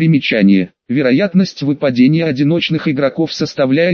Примечание. Вероятность выпадения одиночных игроков составляет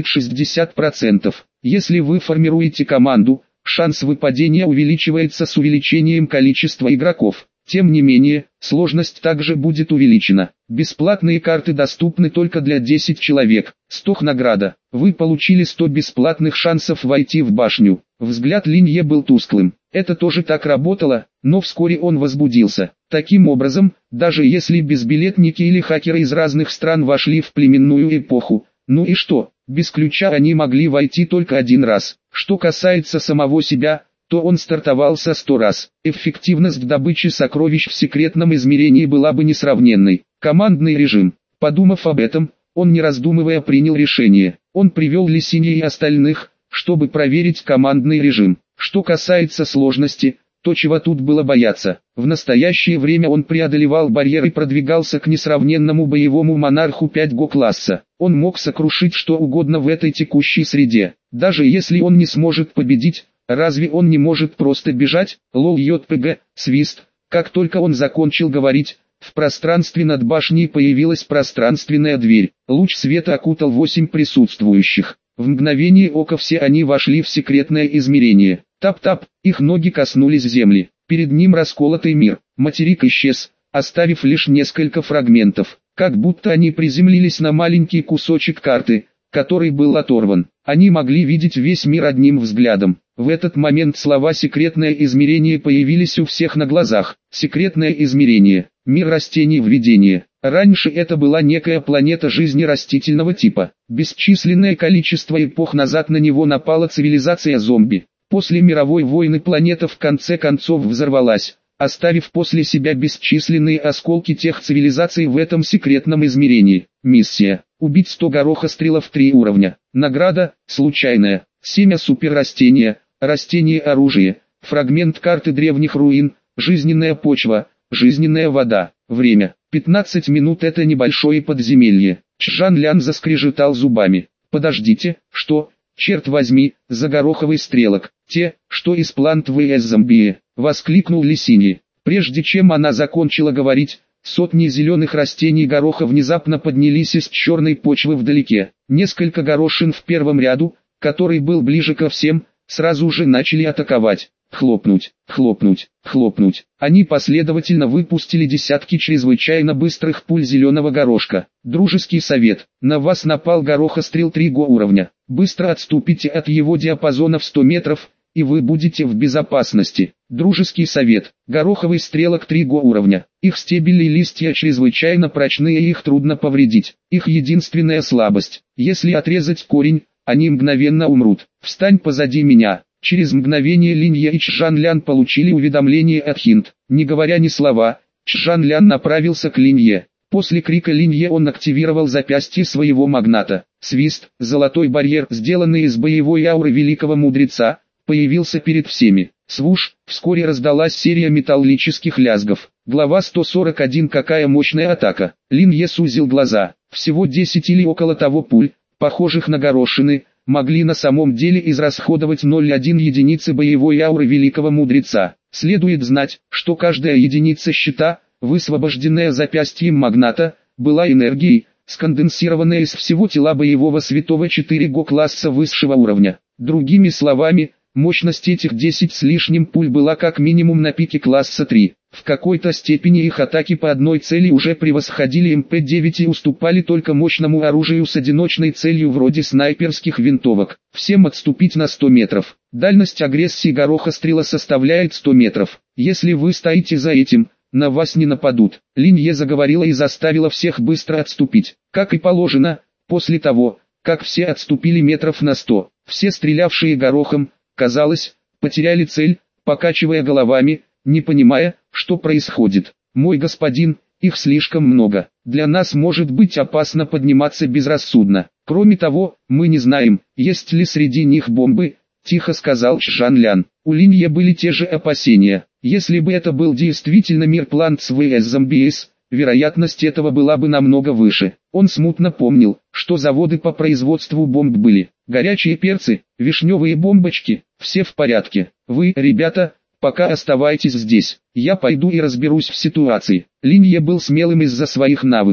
60%. Если вы формируете команду, шанс выпадения увеличивается с увеличением количества игроков. Тем не менее, сложность также будет увеличена. Бесплатные карты доступны только для 10 человек. 100 награда. Вы получили 100 бесплатных шансов войти в башню. Взгляд Линье был тусклым. Это тоже так работало, но вскоре он возбудился. Таким образом, даже если безбилетники или хакеры из разных стран вошли в племенную эпоху, ну и что, без ключа они могли войти только один раз. Что касается самого себя, то он стартовался 100 раз. Эффективность добычи сокровищ в секретном измерении была бы несравненной. Командный режим. Подумав об этом, он не раздумывая принял решение. Он привел Лисинья и остальных, чтобы проверить командный режим. Что касается сложности, то чего тут было бояться. В настоящее время он преодолевал барьер и продвигался к несравненному боевому монарху 5Го класса. Он мог сокрушить что угодно в этой текущей среде. Даже если он не сможет победить, разве он не может просто бежать? Лол ЙПГ, свист. Как только он закончил говорить, в пространстве над башней появилась пространственная дверь. Луч света окутал 8 присутствующих. В мгновение ока все они вошли в секретное измерение. Тап-тап, их ноги коснулись земли. Перед ним расколотый мир. Материк исчез, оставив лишь несколько фрагментов. Как будто они приземлились на маленький кусочек карты, который был оторван. Они могли видеть весь мир одним взглядом. В этот момент слова «секретное измерение» появились у всех на глазах. Секретное измерение. Мир растений введение. Раньше это была некая планета жизни растительного типа. Бесчисленное количество эпох назад на него напала цивилизация зомби. После мировой войны планета в конце концов взорвалась, оставив после себя бесчисленные осколки тех цивилизаций в этом секретном измерении. Миссия. Убить 100 горохострелов 3 уровня. Награда, случайная. Семя суперрастения, растение оружие, фрагмент карты древних руин, жизненная почва, жизненная вода. Время. 15 минут. Это небольшое подземелье. Чжан Лян заскрежетал зубами. Подождите, что? Черт возьми, за гороховый стрелок. Те, что из Plant vs Zombie, воскликнул Лисиньи. Прежде чем она закончила говорить, сотни зеленых растений гороха внезапно поднялись из черной почвы вдалеке. Несколько горошин в первом ряду, который был ближе ко всем, сразу же начали атаковать. Хлопнуть, хлопнуть, хлопнуть. Они последовательно выпустили десятки чрезвычайно быстрых пуль зеленого горошка. Дружеский совет. На вас напал горохострел 3Го уровня. Быстро отступите от его диапазона в 100 метров, и вы будете в безопасности. Дружеский совет. Гороховый стрелок 3Го уровня. Их стебели и листья чрезвычайно прочные и их трудно повредить. Их единственная слабость. Если отрезать корень, они мгновенно умрут. Встань позади меня. Через мгновение Линья и Чжан Лян получили уведомление от Хинт. Не говоря ни слова, Чжан Лян направился к Линье. После крика Линье он активировал запястье своего магната. Свист, золотой барьер, сделанный из боевой ауры великого мудреца, появился перед всеми. Свуш, вскоре раздалась серия металлических лязгов. Глава 141. Какая мощная атака. Линье сузил глаза. Всего 10 или около того пуль, похожих на горошины, могли на самом деле израсходовать 0,1 единицы боевой ауры великого мудреца. Следует знать, что каждая единица щита, высвобожденная запястьем магната, была энергией, сконденсированная из всего тела боевого святого 4Го класса высшего уровня. Другими словами, мощность этих 10 с лишним пуль была как минимум на пике класса 3. В какой-то степени их атаки по одной цели уже превосходили МП-9 и уступали только мощному оружию с одиночной целью вроде снайперских винтовок. Всем отступить на 100 метров. Дальность агрессии горохострела составляет 100 метров. Если вы стоите за этим, на вас не нападут. Линье заговорила и заставила всех быстро отступить. Как и положено, после того, как все отступили метров на 100, все стрелявшие горохом, казалось, потеряли цель, покачивая головами, не понимая, что происходит. Мой господин, их слишком много. Для нас может быть опасно подниматься безрассудно. Кроме того, мы не знаем, есть ли среди них бомбы, тихо сказал Чжан Лян. У Линье были те же опасения. Если бы это был действительно мир Plants vs Zombies, вероятность этого была бы намного выше. Он смутно помнил, что заводы по производству бомб были. Горячие перцы, вишневые бомбочки, все в порядке. Вы, ребята, пока оставайтесь здесь. Я пойду и разберусь в ситуации. Линье был смелым из-за своих навыков.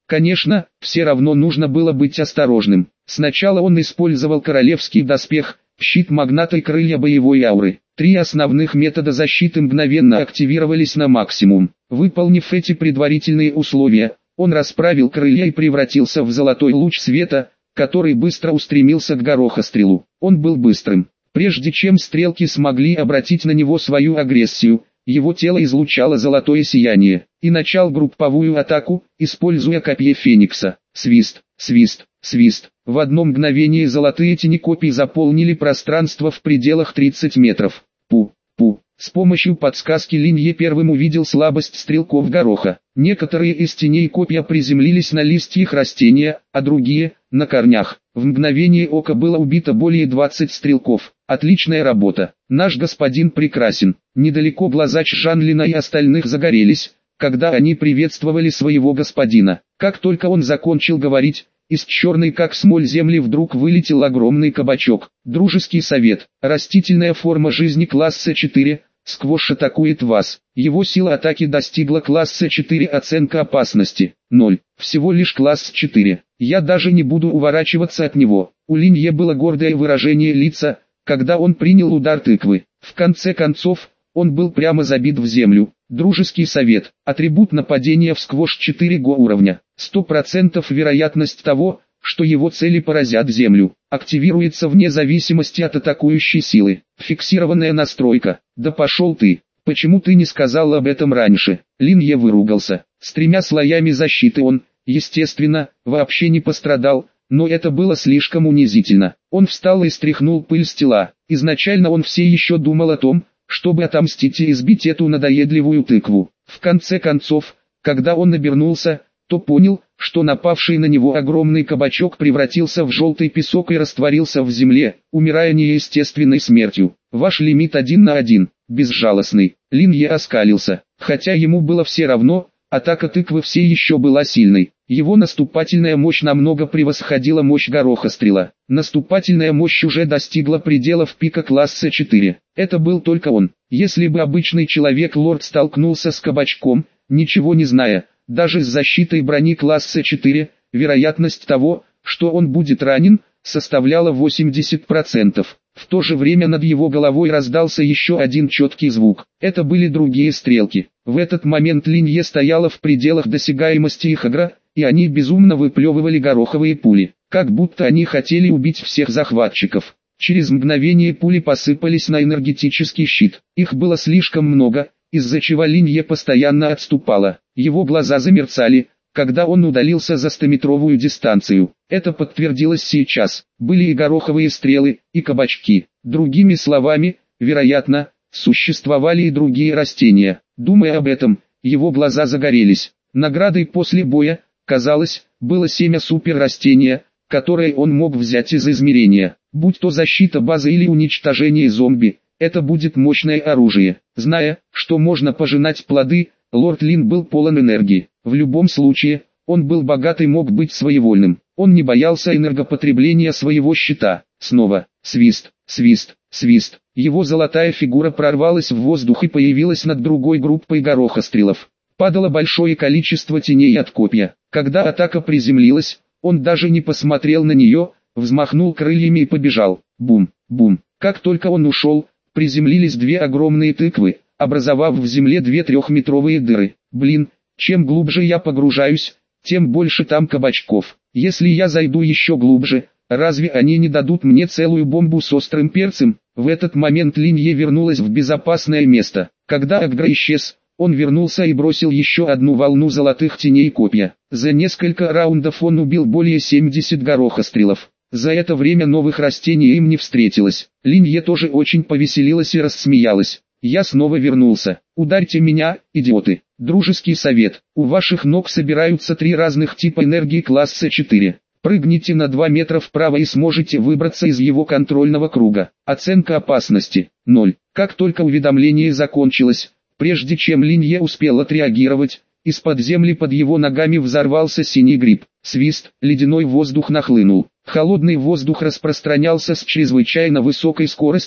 Конечно, все равно нужно было быть осторожным. Сначала он использовал королевский доспех, щит магната и крылья боевой ауры. 3 основных метода защиты мгновенно активировались на максимум. Выполнив эти предварительные условия, он расправил крылья и превратился в золотой луч света, который быстро устремился к горохострелу. Он был быстрым. Прежде чем стрелки смогли обратить на него свою агрессию, его тело излучало золотое сияние, и начал групповую атаку, используя копье Феникса. Свист, свист, свист. В одно мгновение золотые тени копий заполнили пространство в пределах 30 метров. Пу, пу. С помощью подсказки Линье первым увидел слабость стрелков гороха. Некоторые из теней копья приземлились на листьях растения, а другие – на корнях. В мгновение ока было убито более 20 стрелков. Отличная работа. Наш господин прекрасен. Недалеко глаза Чжанлина и остальных загорелись, когда они приветствовали своего господина. Как только он закончил говорить, из черной как смоль земли вдруг вылетел огромный кабачок. Дружеский совет. Растительная форма жизни класса 4. Сквош атакует вас. Его сила атаки достигла класса 4, оценка опасности 0. Всего лишь класс 4. Я даже не буду уворачиваться от него. У Линье было гордое выражение лица, когда он принял удар тыквы. В конце концов, он был прямо забит в землю. Дружеский совет. Атрибут нападения в сквош 4 го уровня. 100% вероятность того, что его цели поразят землю. Активируется вне зависимости от атакующей силы. Фиксированная настройка. Да пошел ты. Почему ты не сказал об этом раньше? Линье выругался. С 3 слоями защиты он, естественно, вообще не пострадал, но это было слишком унизительно. Он встал и стряхнул пыль с тела. Изначально он все еще думал о том, чтобы отомстить и избить эту надоедливую тыкву. В конце концов, когда он обернулся, то понял, что напавший на него огромный кабачок превратился в желтый песок и растворился в земле, умирая неестественной смертью. Ваш лимит 1 на 1, безжалостный. Линье оскалился, хотя ему было все равно, атака тыквы все еще была сильной. Его наступательная мощь намного превосходила мощь горохострела. Наступательная мощь уже достигла пределов пика класса 4. Это был только он. Если бы обычный человек-лорд столкнулся с кабачком, ничего не зная, даже с защитой брони класса 4, вероятность того, что он будет ранен, составляла 80%. В то же время над его головой раздался еще один четкий звук. Это были другие стрелки. В этот момент Линье стояла в пределах досягаемости их агро, и они безумно выплевывали гороховые пули, как будто они хотели убить всех захватчиков. Через мгновение пули посыпались на энергетический щит. Их было слишком много, из-за чего Линье постоянно отступала. Его глаза замерцали, когда он удалился за 100-метровую дистанцию. Это подтвердилось сейчас. Были и гороховые стрелы, и кабачки. Другими словами, вероятно, существовали и другие растения. Думая об этом, его глаза загорелись. Наградой после боя, казалось, было семя суперрастения, которое он мог взять из измерения. Будь то защита базы или уничтожение зомби, это будет мощное оружие. Зная, что можно пожинать плоды, лорд Лин был полон энергии. В любом случае, он был богат и мог быть своевольным. Он не боялся энергопотребления своего щита. Снова, свист, свист, свист. Его золотая фигура прорвалась в воздух и появилась над другой группой горохострелов. Падало большое количество теней от копья. Когда атака приземлилась, он даже не посмотрел на нее, взмахнул крыльями и побежал. Бум, бум. Как только он ушел, приземлились 2 огромные тыквы, образовав в земле 2 3-метровые дыры. Блин, чем глубже я погружаюсь, тем больше там кабачков. Если я зайду еще глубже, разве они не дадут мне целую бомбу с острым перцем? В этот момент Линье вернулась в безопасное место. Когда Агро исчез, он вернулся и бросил еще одну волну золотых теней копья. За несколько раундов он убил более 70 горохострелов. За это время новых растений им не встретилось. Линье тоже очень повеселилась и рассмеялась. Я снова вернулся. Ударьте меня, идиоты. Дружеский совет. У ваших ног собираются 3 разных типа энергии класса 4. Прыгните на 2 метра вправо и сможете выбраться из его контрольного круга. Оценка опасности 0. Как только уведомление закончилось, прежде чем Линье успел отреагировать, из-под земли под его ногами взорвался синий гриб. Свист, ледяной воздух нахлынул. Холодный воздух распространялся с чрезвычайно высокой скоростью,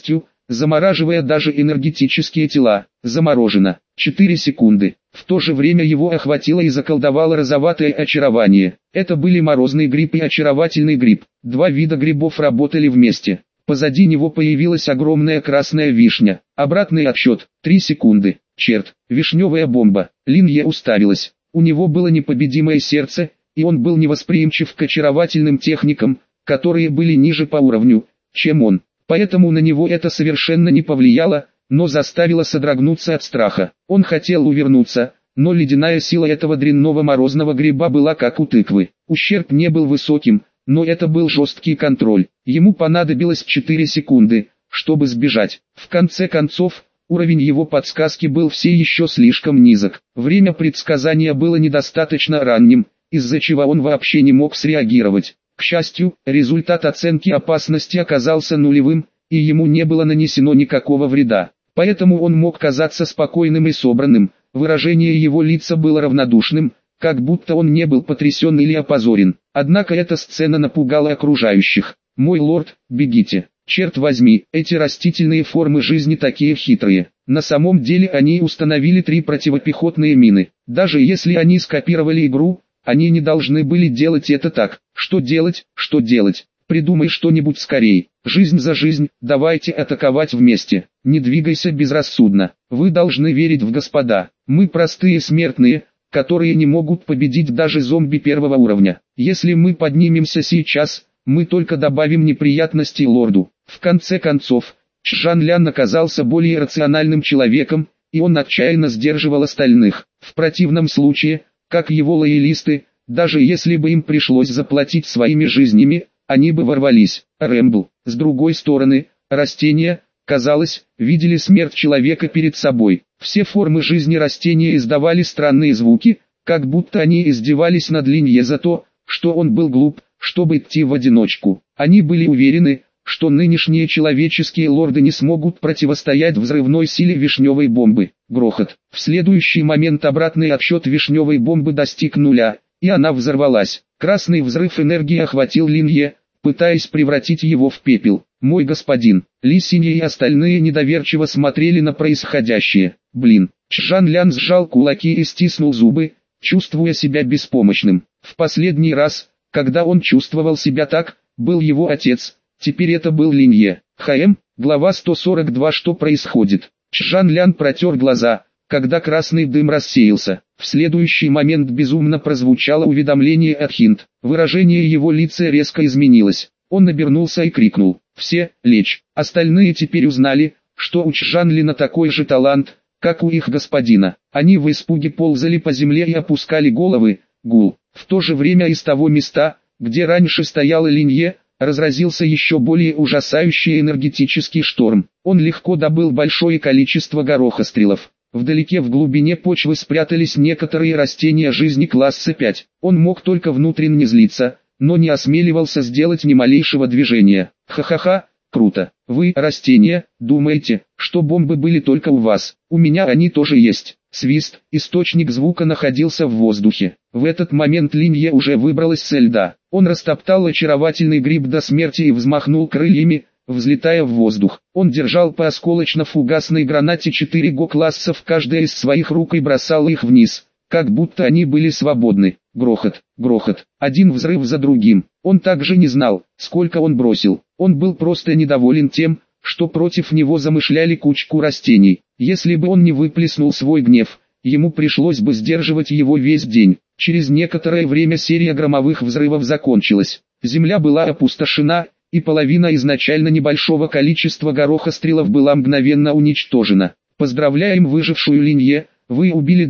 замораживая даже энергетические тела. Заморожено. 4 секунды. В то же время его охватило и заколдовало розоватое очарование. Это были морозный гриб и очаровательный гриб. Два вида грибов работали вместе. Позади него появилась огромная красная вишня. Обратный отсчет. 3 секунды. Черт, вишневая бомба. Линье уставилась. У него было непобедимое сердце, и он был невосприимчив к очаровательным техникам, которые были ниже по уровню, чем он. Поэтому на него это совершенно не повлияло, но заставило содрогнуться от страха. Он хотел увернуться, но ледяная сила этого дрянного морозного гриба была как у тыквы. Ущерб не был высоким, но это был жесткий контроль. Ему понадобилось 4 секунды, чтобы сбежать. В конце концов, уровень его подсказки был все еще слишком низок. Время предсказания было недостаточно ранним, из-за чего он вообще не мог среагировать. К счастью, результат оценки опасности оказался нулевым, и ему не было нанесено никакого вреда. Поэтому он мог казаться спокойным и собранным, выражение его лица было равнодушным, как будто он не был потрясен или опозорен. Однако эта сцена напугала окружающих. «Мой лорд, бегите! Черт возьми, эти растительные формы жизни такие хитрые!» На самом деле они установили 3 противопехотные мины. Даже если они скопировали игру, они не должны были делать это так. Что делать, что делать? Придумай что-нибудь скорей. Жизнь за жизнь, давайте атаковать вместе. Не двигайся безрассудно. Вы должны верить в господа. Мы простые смертные, которые не могут победить даже зомби первого уровня. Если мы поднимемся сейчас, мы только добавим неприятностей лорду. В конце концов, Чжан Лян оказался более рациональным человеком, и он отчаянно сдерживал остальных. В противном случае, как его лоялисты, даже если бы им пришлось заплатить своими жизнями, они бы ворвались. Рэмбл. С другой стороны, растения, казалось, видели смерть человека перед собой. Все формы жизни растения издавали странные звуки, как будто они издевались над Линье за то, что он был глуп, чтобы идти в одиночку. Они были уверены, что нынешние человеческие лорды не смогут противостоять взрывной силе вишневой бомбы. Грохот. В следующий момент обратный отсчет вишневой бомбы достиг нуля, и она взорвалась. Красный взрыв энергии охватил Линье, пытаясь превратить его в пепел. «Мой господин!» Ли Синье и остальные недоверчиво смотрели на происходящее. «Блин!» Чжан Лян сжал кулаки и стиснул зубы, чувствуя себя беспомощным. В последний раз, когда он чувствовал себя так, был его отец, теперь это был Линье. Глава 142. Что происходит? Чжан Лян протер глаза, когда красный дым рассеялся. В следующий момент безумно прозвучало уведомление от Хинт. Выражение его лица резко изменилось. Он обернулся и крикнул: «Все, лечь!» Остальные теперь узнали, что у Чжан Лина такой же талант, как у их господина. Они в испуге ползали по земле и опускали головы. Гул. В то же время из того места, где раньше стояла Линье, разразился еще более ужасающий энергетический шторм. Он легко добыл большое количество горохострелов. Вдалеке в глубине почвы спрятались некоторые растения жизни класса 5. Он мог только внутренне злиться, но не осмеливался сделать ни малейшего движения. Ха-ха-ха, круто. Вы, растения, думаете, что бомбы были только у вас? У меня они тоже есть. Свист, источник звука находился в воздухе. В этот момент Линье уже выбралась со льда. Он растоптал очаровательный гриб до смерти и взмахнул крыльями, взлетая в воздух. Он держал по осколочно-фугасной гранате 4 го-класса в каждой из своих рук и бросал их вниз, как будто они были свободны. Грохот, грохот, один взрыв за другим. Он также не знал, сколько он бросил. Он был просто недоволен тем, что против него замышляли кучку растений. Если бы он не выплеснул свой гнев, ему пришлось бы сдерживать его весь день. Через некоторое время серия громовых взрывов закончилась. Земля была опустошена, и половина изначально небольшого количества горохострелов была мгновенно уничтожена. Поздравляем выжившую Линье, вы убили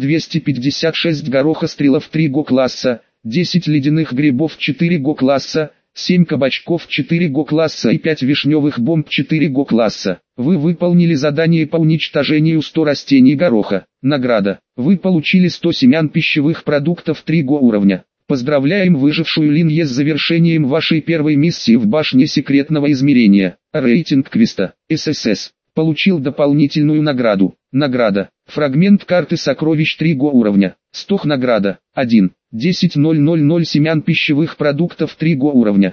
256 горохострелов 3 го-класса, 10 ледяных грибов 4 го-класса, 7 кабачков 4 го-класса и 5 вишневых бомб 4 го-класса. Вы выполнили задание по уничтожению 100 растений гороха. Награда. Вы получили 100 семян пищевых продуктов 3 го-уровня. Поздравляем выжившую Линье с завершением вашей первой миссии в башне секретного измерения. Рейтинг квеста. ССС. Получил дополнительную награду. Награда. Фрагмент карты сокровищ 3 го-уровня. 100 награда. 1. 10,000 семян пищевых продуктов 3 уровня.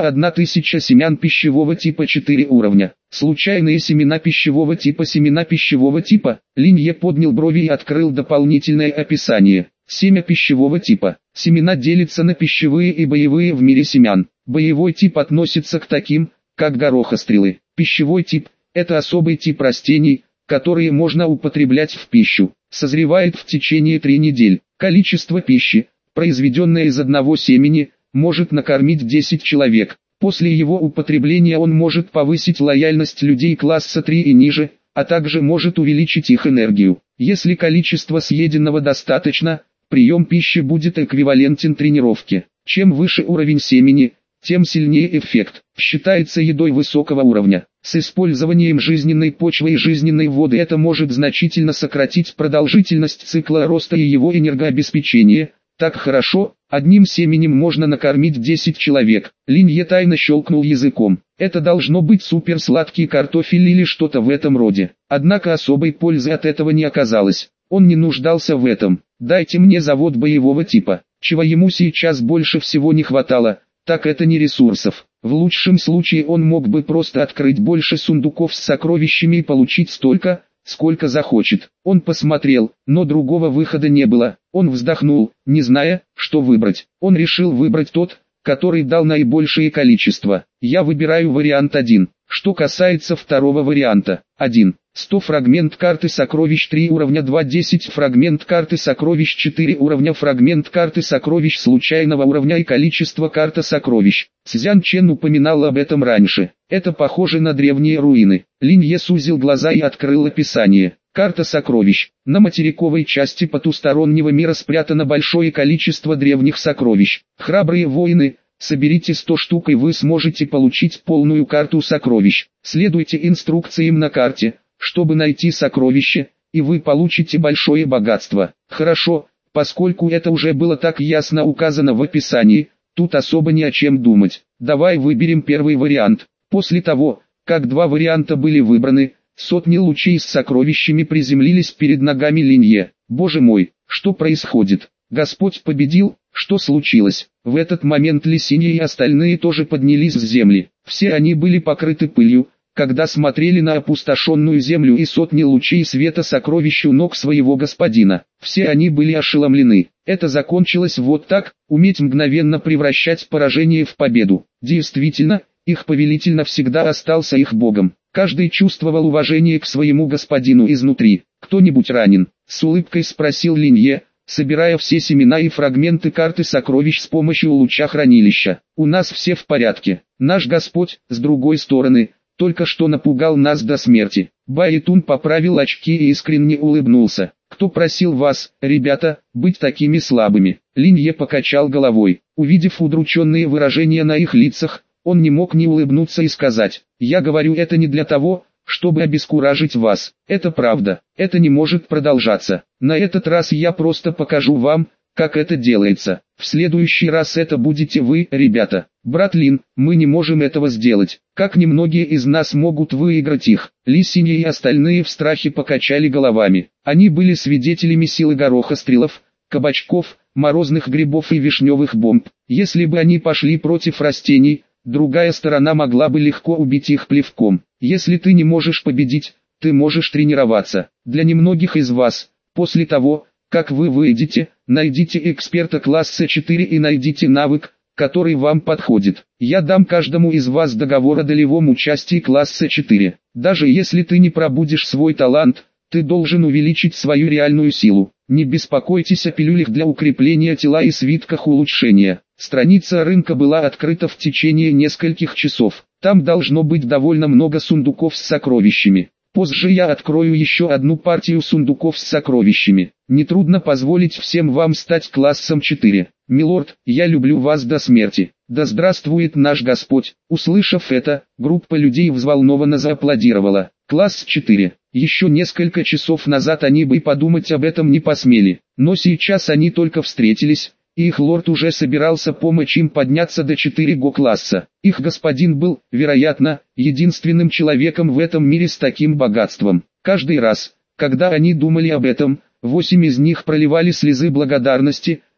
2,1000 семян пищевого типа 4 уровня. Случайные семена пищевого типа. Семена пищевого типа. Линье поднял брови и открыл дополнительное описание. Семя пищевого типа. Семена делятся на пищевые и боевые в мире семян. Боевой тип относится к таким, как горохострелы. Пищевой тип – это особый тип растений, которые можно употреблять в пищу. Созревает в течение 3 недель. Количество пищи, произведенное из одного семени, может накормить 10 человек. После его употребления он может повысить лояльность людей класса 3 и ниже, а также может увеличить их энергию. Если количество съеденного достаточно, прием пищи будет эквивалентен тренировке. Чем выше уровень семени, тем сильнее эффект. Считается едой высокого уровня. С использованием жизненной почвы и жизненной воды это может значительно сократить продолжительность цикла роста и его энергообеспечения. Так хорошо, одним семенем можно накормить 10 человек. Линье тайно щелкнул языком. Это должно быть суперсладкий картофель или что-то в этом роде. Однако особой пользы от этого не оказалось. Он не нуждался в этом. Дайте мне завод боевого типа. Чего ему сейчас больше всего не хватало, так это не ресурсов. В лучшем случае он мог бы просто открыть больше сундуков с сокровищами и получить столько, сколько захочет. Он посмотрел, но другого выхода не было. Он вздохнул, не зная, что выбрать. Он решил выбрать тот, который дал наибольшее количество. Я выбираю вариант 1. Что касается второго варианта. 1. 100 фрагмент карты сокровищ 3 уровня 2, 10 фрагмент карты сокровищ 4 уровня, фрагмент карты сокровищ случайного уровня и количество карта сокровищ. Цзян Чен упоминал об этом раньше. Это похоже на древние руины. Линье сузил глаза и открыл описание. Карта сокровищ. На материковой части потустороннего мира спрятано большое количество древних сокровищ. Храбрые воины, соберите 100 штук и вы сможете получить полную карту сокровищ. Следуйте инструкциям на карте, чтобы найти сокровище, и вы получите большое богатство. Хорошо, поскольку это уже было так ясно указано в описании, тут особо не о чем думать. Давай выберем первый вариант. После того, как 2 варианта были выбраны, сотни лучей с сокровищами приземлились перед ногами Линье. Боже мой, что происходит? Господь победил, что случилось? В этот момент Лисинья и остальные тоже поднялись с земли. Все они были покрыты пылью, когда смотрели на опустошенную землю и сотни лучей света сокровищ у ног своего господина. Все они были ошеломлены. Это закончилось вот так, уметь мгновенно превращать поражение в победу. Действительно, их повелитель навсегда остался их богом. Каждый чувствовал уважение к своему господину изнутри. «Кто-нибудь ранен?» — с улыбкой спросил Линье, собирая все семена и фрагменты карты сокровищ с помощью луча хранилища. «У нас все в порядке. Наш Господь, с другой стороны, только что напугал нас до смерти». Баитун поправил очки и искренне улыбнулся. «Кто просил вас, ребята, быть такими слабыми?» Линье покачал головой. Увидев удрученные выражения на их лицах, он не мог не улыбнуться и сказать: «Я говорю это не для того, чтобы обескуражить вас. Это правда, это не может продолжаться. На этот раз я просто покажу вам, как это делается. В следующий раз это будете вы, ребята. Брат Лин, мы не можем этого сделать. Как немногие из нас могут выиграть их?» Ли Синья и остальные в страхе покачали головами. Они были свидетелями силы горохострелов, кабачков, морозных грибов и вишневых бомб. Если бы они пошли против растений, другая сторона могла бы легко убить их плевком. Если ты не можешь победить, ты можешь тренироваться. Для немногих из вас, после того, как вы выйдете, найдите эксперта класса 4 и найдите навык, который вам подходит. Я дам каждому из вас договор о долевом участии класса 4. Даже если ты не пробудешь свой талант, ты должен увеличить свою реальную силу. Не беспокойтесь о пилюлях для укрепления тела и свитках улучшения. Страница рынка была открыта в течение нескольких часов. Там должно быть довольно много сундуков с сокровищами. Позже я открою еще одну партию сундуков с сокровищами. Нетрудно позволить всем вам стать классом 4. Милорд, я люблю вас до смерти. Да здравствует наш Господь. Услышав это, группа людей взволнованно зааплодировала. Класс 4. Еще несколько часов назад они бы и подумать об этом не посмели. Но сейчас они только встретились, и их лорд уже собирался помочь им подняться до 4 класса. Их господин был, вероятно, единственным человеком в этом мире с таким богатством. Каждый раз, когда они думали об этом, 8 из них проливали слезы благодарности,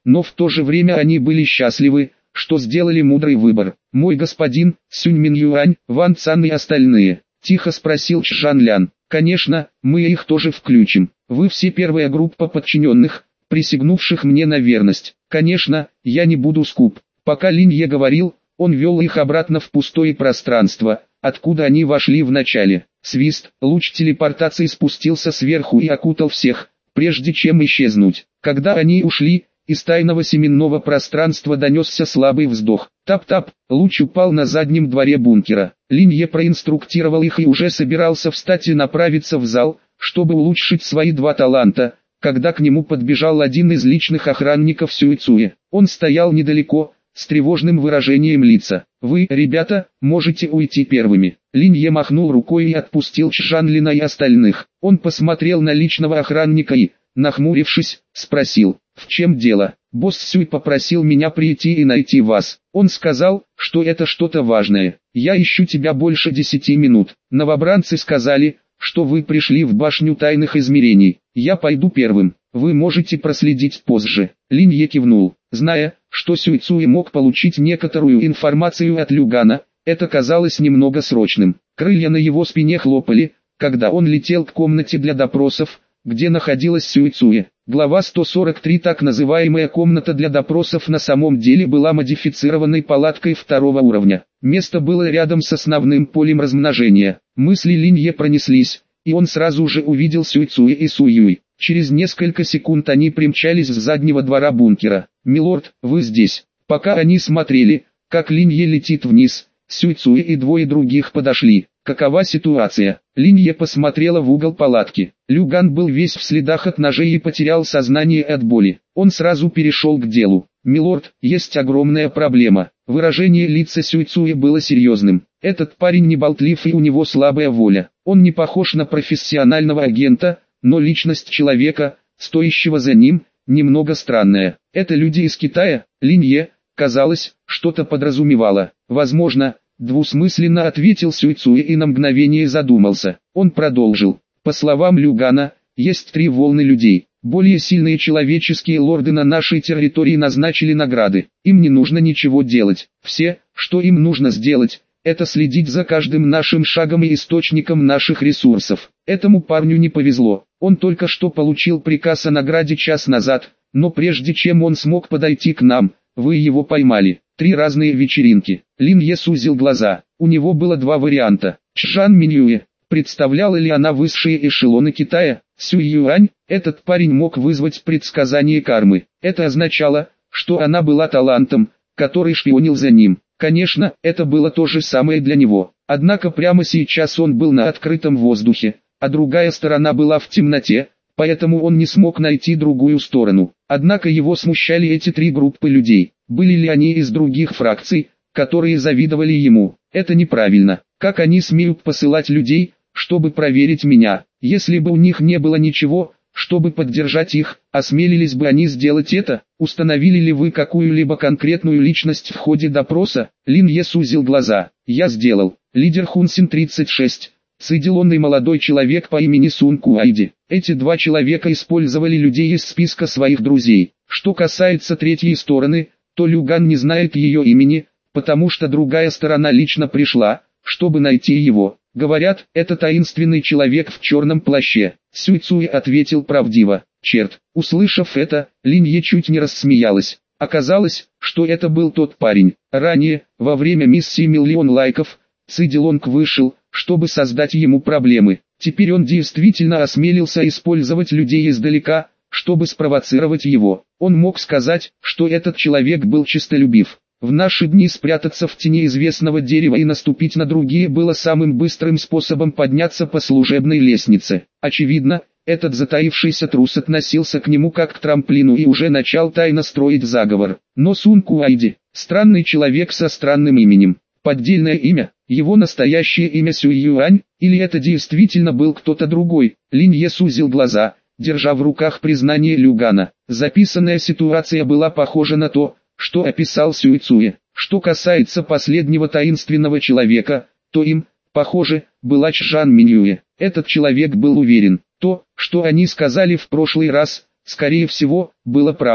но в то же время они были счастливы, что сделали мудрый выбор. «Мой господин, Сюнь Минюань, Ван Цан и остальные?» – тихо спросил Чжан Лян. «Конечно, мы их тоже включим. Вы все первая группа подчиненных, присягнувших мне на верность. Конечно, я не буду скуп». Пока Линь Е говорил, он вел их обратно в пустое пространство, откуда они вошли в начале. Свист, луч телепортации спустился сверху и окутал всех, прежде чем исчезнуть. Когда они ушли, из тайного семенного пространства донесся слабый вздох. Тап-тап, луч упал на заднем дворе бункера. Линь Е проинструктировал их и уже собирался встать и направиться в зал, чтобы улучшить свои два таланта, когда к нему подбежал один из личных охранников Сюэцуэ. Он стоял недалеко, с тревожным выражением лица. «Вы, ребята, можете уйти первыми». Линь Е махнул рукой и отпустил Чжан Лина и остальных. Он посмотрел на личного охранника и, нахмурившись, спросил: «В чем дело? Босс Сюй попросил меня прийти и найти вас. Он сказал, что это что-то важное. Я ищу тебя больше 10 минут. Новобранцы сказали, что вы пришли в башню тайных измерений. Я пойду первым. Вы можете проследить позже». Линь Е кивнул, зная, что Сюйцуэ мог получить некоторую информацию от Люгана. Это казалось немного срочным. Крылья на его спине хлопали, когда он летел к комнате для допросов, где находилась Сюэцуэ. Глава 143. Так называемая комната для допросов на самом деле была модифицированной палаткой второго уровня. Место было рядом с основным полем размножения. Мысли Линь Е пронеслись, и он сразу же увидел Сюэцуэ и Суюй. Через несколько секунд они примчались с заднего двора бункера. «Милорд, вы здесь». Пока они смотрели, как Линь Е летит вниз, Сюэцуэ и двое других подошли. «Какова ситуация?» Линь Е посмотрела в угол палатки. Люган был весь в следах от ножей и потерял сознание от боли. Он сразу перешел к делу. «Милорд, есть огромная проблема». Выражение лица Сюэцуэ было серьезным. «Этот парень не болтлив и у него слабая воля. Он не похож на профессионального агента, но личность человека, стоящего за ним, немного странная. Это люди из Китая?» Линь Е, казалось, что-то подразумевала. «Возможно», двусмысленно ответил Сюэцуэ и на мгновение задумался. Он продолжил. «По словам Люгана, есть 3 волны людей. Более сильные человеческие лорды на нашей территории назначили награды. Им не нужно ничего делать. Все, что им нужно сделать, это следить за каждым нашим шагом и источником наших ресурсов. Этому парню не повезло. Он только что получил приказ о награде час назад, но прежде чем он смог подойти к нам, вы его поймали». 3 разные вечеринки. Линь Е сузил глаза. У него было 2 варианта. Чжан Минюэ. Представляла ли она высшие эшелоны Китая? Сюй Юань. Этот парень мог вызвать предсказание кармы. Это означало, что она была талантом, который шпионил за ним. Конечно, это было то же самое для него. Однако прямо сейчас он был на открытом воздухе, а другая сторона была в темноте, поэтому он не смог найти другую сторону. Однако его смущали эти 3 группы людей. Были ли они из других фракций, которые завидовали ему? Это неправильно. Как они смеют посылать людей, чтобы проверить меня? Если бы у них не было ничего, чтобы поддержать их, осмелились бы они сделать это? Установили ли вы какую-либо конкретную личность в ходе допроса? Линь Е сузил глаза. Я сделал. Лидер Хунсин 36. Цидилонный молодой человек по имени Сун Куайди. Эти 2 человека использовали людей из списка своих друзей. Что касается третьей стороны, то Люган не знает ее имени, потому что другая сторона лично пришла, чтобы найти его. Говорят, это таинственный человек в черном плаще. Сюэцуэ ответил правдиво. Черт, услышав это, Линь Е чуть не рассмеялась. Оказалось, что это был тот парень. Ранее, во время миссии «Миллион лайков», Цидилонг вышел, чтобы создать ему проблемы. Теперь он действительно осмелился использовать людей издалека, чтобы спровоцировать его. Он мог сказать, что этот человек был честолюбив. В наши дни спрятаться в тени известного дерева и наступить на другие было самым быстрым способом подняться по служебной лестнице. Очевидно, этот затаившийся трус относился к нему как к трамплину и уже начал тайно строить заговор. Но Сун Куайди, странный человек со странным именем. Поддельное имя, его настоящее имя Сюй Юань, или это действительно был кто-то другой? Линь Е сузил глаза, держа в руках признание Люгана. Записанная ситуация была похожа на то, что описал Сюэцуэ. Что касается последнего таинственного человека, то им, похоже, была Чжан Минюэ. Этот человек был уверен, то, что они сказали в прошлый раз, скорее всего, было правдой.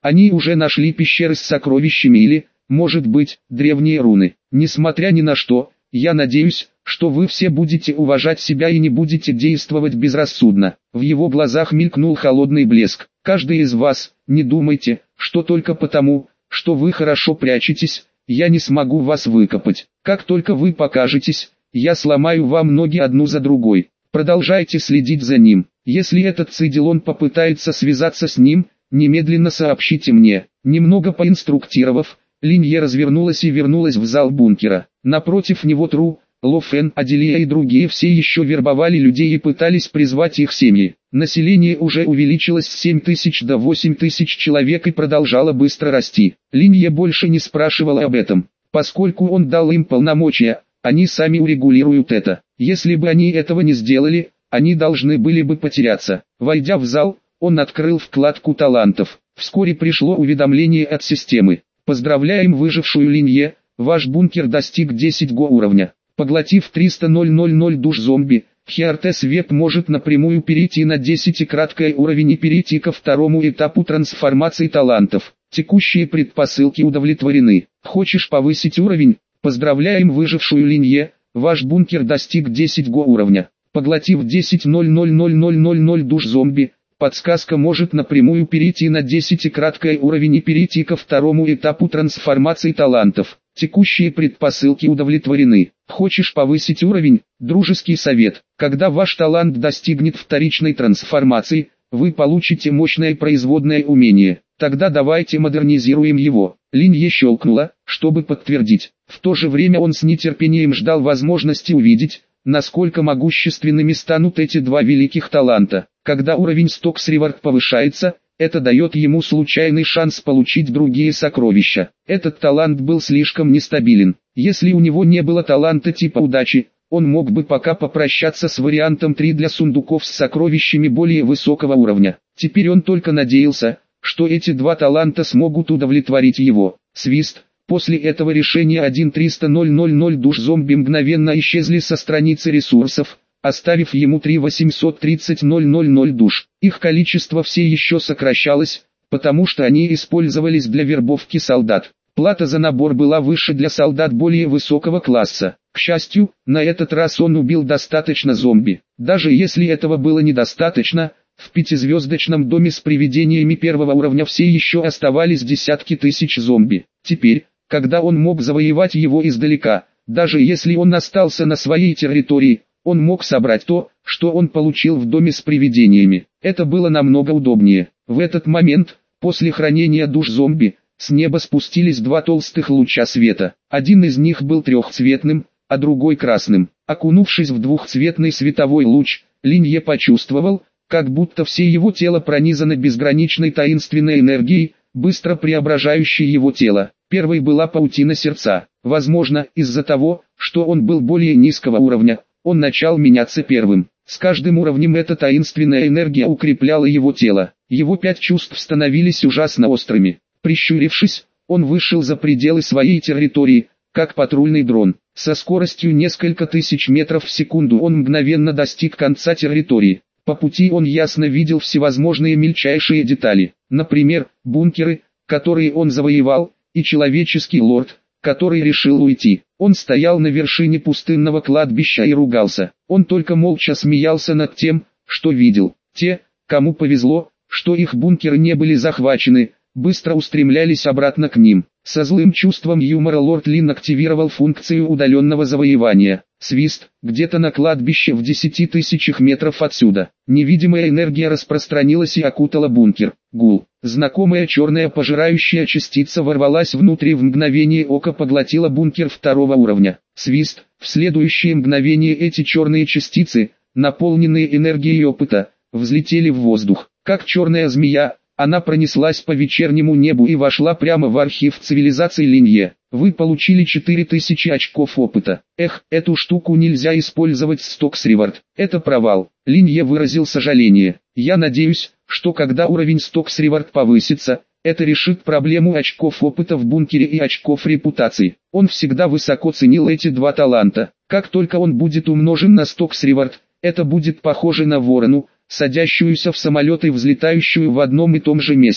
Они уже нашли пещеры с сокровищами или, может быть, древние руны. Несмотря ни на что, я надеюсь, что вы все будете уважать себя и не будете действовать безрассудно. В его глазах мелькнул холодный блеск. Каждый из вас, не думайте, что только потому, что вы хорошо прячетесь, я не смогу вас выкопать. Как только вы покажетесь, я сломаю вам ноги одну за другой. Продолжайте следить за ним. Если этот Цидилон попытается связаться с ним, немедленно сообщите мне. Немного поинструктировав, Линье развернулась и вернулась в зал бункера. Напротив него Тру, Ло Фэн, Аделия и другие все еще вербовали людей и пытались призвать их семьи. Население уже увеличилось с 7 тысяч до 8 тысяч человек и продолжало быстро расти. Линье больше не спрашивала об этом, поскольку он дал им полномочия, они сами урегулируют это. Если бы они этого не сделали, они должны были бы потеряться. Войдя в зал, он открыл вкладку талантов. Вскоре пришло уведомление от системы. Поздравляем выжившую Линье, ваш бункер достиг 10 го уровня. Поглотив 300,000 душ зомби, Хиартес Веб может напрямую перейти на 10-краткий уровень и перейти ко второму этапу трансформации талантов. Текущие предпосылки удовлетворены. Хочешь повысить уровень? Поздравляем выжившую Линье, ваш бункер достиг 10 го уровня. Поглотив 10,000 душ зомби, подсказка может напрямую перейти на 10-краткий уровень и перейти ко второму этапу трансформации талантов. Текущие предпосылки удовлетворены. Хочешь повысить уровень? Дружеский совет. Когда ваш талант достигнет вторичной трансформации, вы получите мощное производное умение. Тогда давайте модернизируем его. Линье щелкнула, чтобы подтвердить. В то же время он с нетерпением ждал возможности увидеть, насколько могущественными станут эти два великих таланта. Когда уровень Stocks Reward повышается, это дает ему случайный шанс получить другие сокровища. Этот талант был слишком нестабилен. Если у него не было таланта типа удачи, он мог бы пока попрощаться с вариантом 3 для сундуков с сокровищами более высокого уровня. Теперь он только надеялся, что эти два таланта смогут удовлетворить его. Свист. После этого решения 1.300.000 душ зомби мгновенно исчезли со страницы ресурсов, оставив ему 3.830.000 душ. Их количество все еще сокращалось, потому что они использовались для вербовки солдат. Плата за набор была выше для солдат более высокого класса. К счастью, на этот раз он убил достаточно зомби. Даже если этого было недостаточно, в пятизвездочном доме с привидениями первого уровня все еще оставались десятки тысяч зомби. Теперь, когда он мог завоевать его издалека, даже если он остался на своей территории, он мог собрать то, что он получил в доме с привидениями. Это было намного удобнее. В этот момент, после хранения душ зомби, с неба спустились два толстых луча света. Один из них был трехцветным, а другой красным. Окунувшись в двухцветный световой луч, Линье почувствовал, как будто все его тело пронизано безграничной таинственной энергией, быстро преображающей его тело. Первой была паутина сердца. Возможно, из-за того, что он был более низкого уровня, он начал меняться первым. С каждым уровнем эта таинственная энергия укрепляла его тело. Его 5 чувств становились ужасно острыми. Прищурившись, он вышел за пределы своей территории, как патрульный дрон. Со скоростью несколько тысяч метров в секунду он мгновенно достиг конца территории. По пути он ясно видел всевозможные мельчайшие детали. Например, бункеры, которые он завоевал, и человеческий лорд, который решил уйти. Он стоял на вершине пустынного кладбища и ругался. Он только молча смеялся над тем, что видел. Те, кому повезло, что их бункеры не были захвачены, быстро устремлялись обратно к ним. Со злым чувством юмора лорд Лин активировал функцию удаленного завоевания. Свист, где-то на кладбище в 10 тысячах метров отсюда. Невидимая энергия распространилась и окутала бункер. Гул. Знакомая черная пожирающая частица ворвалась внутрь и в мгновение ока поглотила бункер второго уровня. Свист. В следующее мгновение эти черные частицы, наполненные энергией опыта, взлетели в воздух. Как черная змея, она пронеслась по вечернему небу и вошла прямо в архив цивилизации Линье. Вы получили 4000 очков опыта. Эх, эту штуку нельзя использовать в Stocks Reward. Это провал. Линье выразил сожаление. Я надеюсь, что когда уровень Stocks Reward повысится, это решит проблему очков опыта в бункере и очков репутации. Он всегда высоко ценил эти два таланта. Как только он будет умножен на Stocks Reward, это будет похоже на ворону, садящуюся в самолет и взлетающую в одном и том же месте.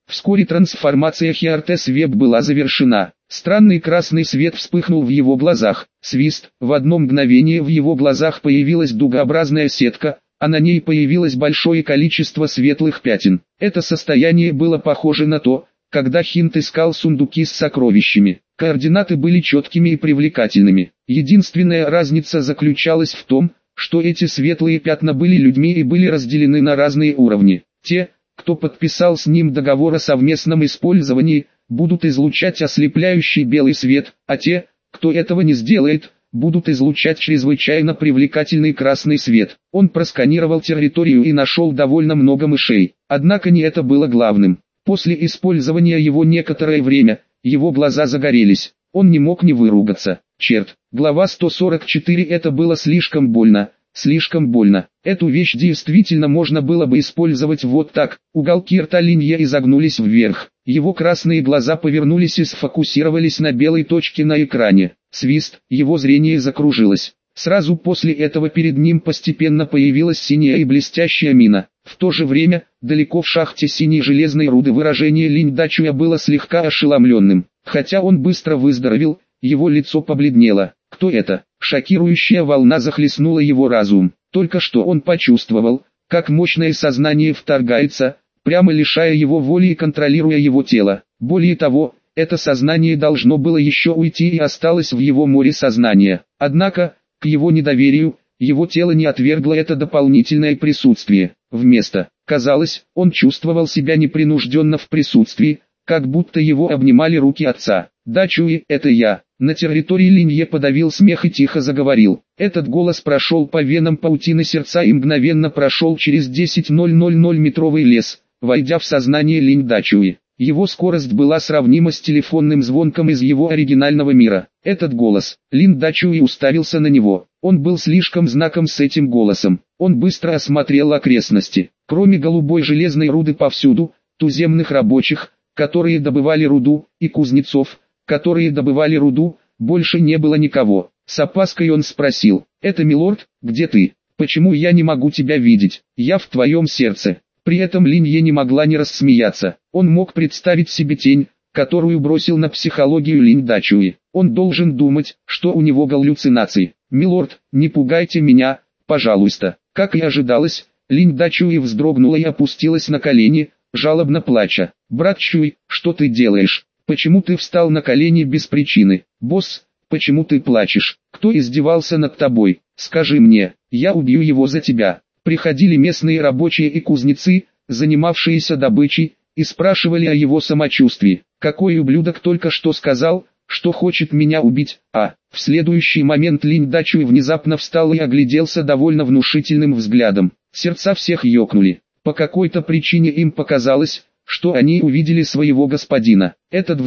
Вскоре трансформация Хиартес Веб была завершена. Странный красный свет вспыхнул в его глазах. Свист. В одно мгновение в его глазах появилась дугообразная сетка, а на ней появилось большое количество светлых пятен. Это состояние было похоже на то, когда Хинт искал сундуки с сокровищами. Координаты были четкими и привлекательными. Единственная разница заключалась в том, что эти светлые пятна были людьми и были разделены на разные уровни. Те, кто подписал с ним договор о совместном использовании, будут излучать ослепляющий белый свет, а те, кто этого не сделает, будут излучать чрезвычайно привлекательный красный свет. Он просканировал территорию и нашел довольно много мышей. Однако не это было главным. После использования его некоторое время, его глаза загорелись. Он не мог не выругаться. Черт, глава 144. Это было слишком больно. Слишком больно. Эту вещь действительно можно было бы использовать вот так. Уголки рта Линье изогнулись вверх. Его красные глаза повернулись и сфокусировались на белой точке на экране. Свист, его зрение закружилось. Сразу после этого перед ним постепенно появилась синяя и блестящая мина. В то же время, далеко в шахте синей железной руды выражение Линь Дачуя было слегка ошеломленным. Хотя он быстро выздоровел, его лицо побледнело. Кто это? Шокирующая волна захлестнула его разум. Только что он почувствовал, как мощное сознание вторгается, прямо лишая его воли и контролируя его тело. Более того, это сознание должно было еще уйти и осталось в его море сознания. Однако, к его недоверию, его тело не отвергло это дополнительное присутствие. Вместо, казалось, он чувствовал себя непринужденно в присутствии, как будто его обнимали руки отца. «Дачуи, это я». На территории Линье подавил смех и тихо заговорил. Этот голос прошел по венам паутины сердца и мгновенно прошел через 10,000-метровый лес, войдя в сознание Линь Дачуи. Его скорость была сравнима с телефонным звонком из его оригинального мира. Этот голос, Линь Дачуи уставился на него. Он был слишком знаком с этим голосом. Он быстро осмотрел окрестности. Кроме голубой железной руды повсюду, туземных рабочих, которые добывали руду, и кузнецов, которые добывали руду, больше не было никого. С опаской он спросил: «Это милорд, где ты? Почему я не могу тебя видеть? Я в твоем сердце». При этом Линье не могла не рассмеяться. Он мог представить себе тень, которую бросил на психологию Линь Дачуи. Он должен думать, что у него галлюцинации. «Милорд, не пугайте меня, пожалуйста». Как и ожидалось, Линь Дачуи вздрогнула и опустилась на колени, жалобно плача. «Брат Чуй, что ты делаешь? Почему ты встал на колени без причины? Босс, почему ты плачешь? Кто издевался над тобой? Скажи мне, я убью его за тебя». Приходили местные рабочие и кузнецы, занимавшиеся добычей, и спрашивали о его самочувствии. «Какой ублюдок только что сказал, что хочет меня убить?» В следующий момент Линь Дачуй внезапно встал и огляделся довольно внушительным взглядом. Сердца всех ёкнули. По какой-то причине им показалось, что они увидели своего господина. Этот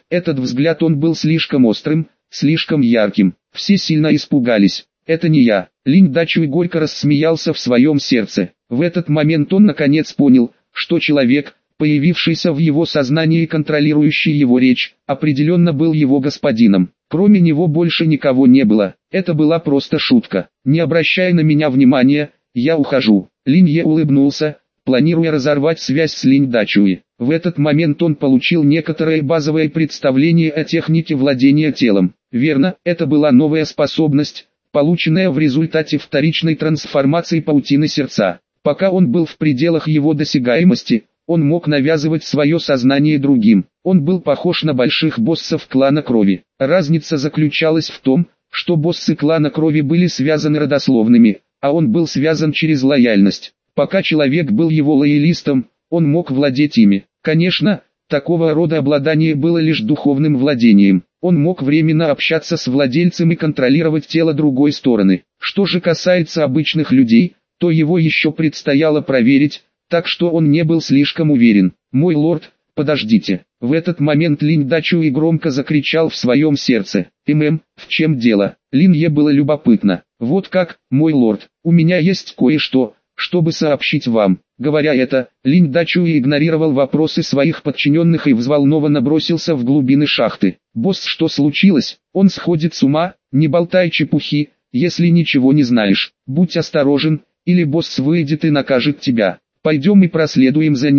взгляд он был слишком острым, слишком ярким. Все сильно испугались. «Это не я». Линь Дачуй горько рассмеялся в своем сердце. В этот момент он наконец понял, что человек, появившийся в его сознании и контролирующий его речь, определенно был его господином. Кроме него больше никого не было. Это была просто шутка. «Не обращай на меня внимания, я ухожу». Линье улыбнулся, планируя разорвать связь с Линь Дачуи. В этот момент он получил некоторое базовое представление о технике владения телом. Верно, это была новая способность, полученная в результате вторичной трансформации паутины сердца. Пока он был в пределах его досягаемости, он мог навязывать свое сознание другим. Он был похож на больших боссов клана крови. Разница заключалась в том, что боссы клана крови были связаны родословными, а он был связан через лояльность. Пока человек был его лоялистом, он мог владеть ими. Конечно, такого рода обладание было лишь духовным владением. Он мог временно общаться с владельцем и контролировать тело другой стороны. Что же касается обычных людей, то его еще предстояло проверить, так что он не был слишком уверен. «Мой лорд, подождите». В этот момент Линь Дачуи громко закричал в своем сердце. В чем дело?» Линье было любопытно. «Вот как, мой лорд, у меня есть кое-что, чтобы сообщить вам». Говоря это, Линь Дачуи игнорировал вопросы своих подчиненных и взволнованно бросился в глубины шахты. «Босс, что случилось? Он сходит с ума, не болтай чепухи, если ничего не знаешь. Будь осторожен, или босс выйдет и накажет тебя. Пойдем и проследуем за ним,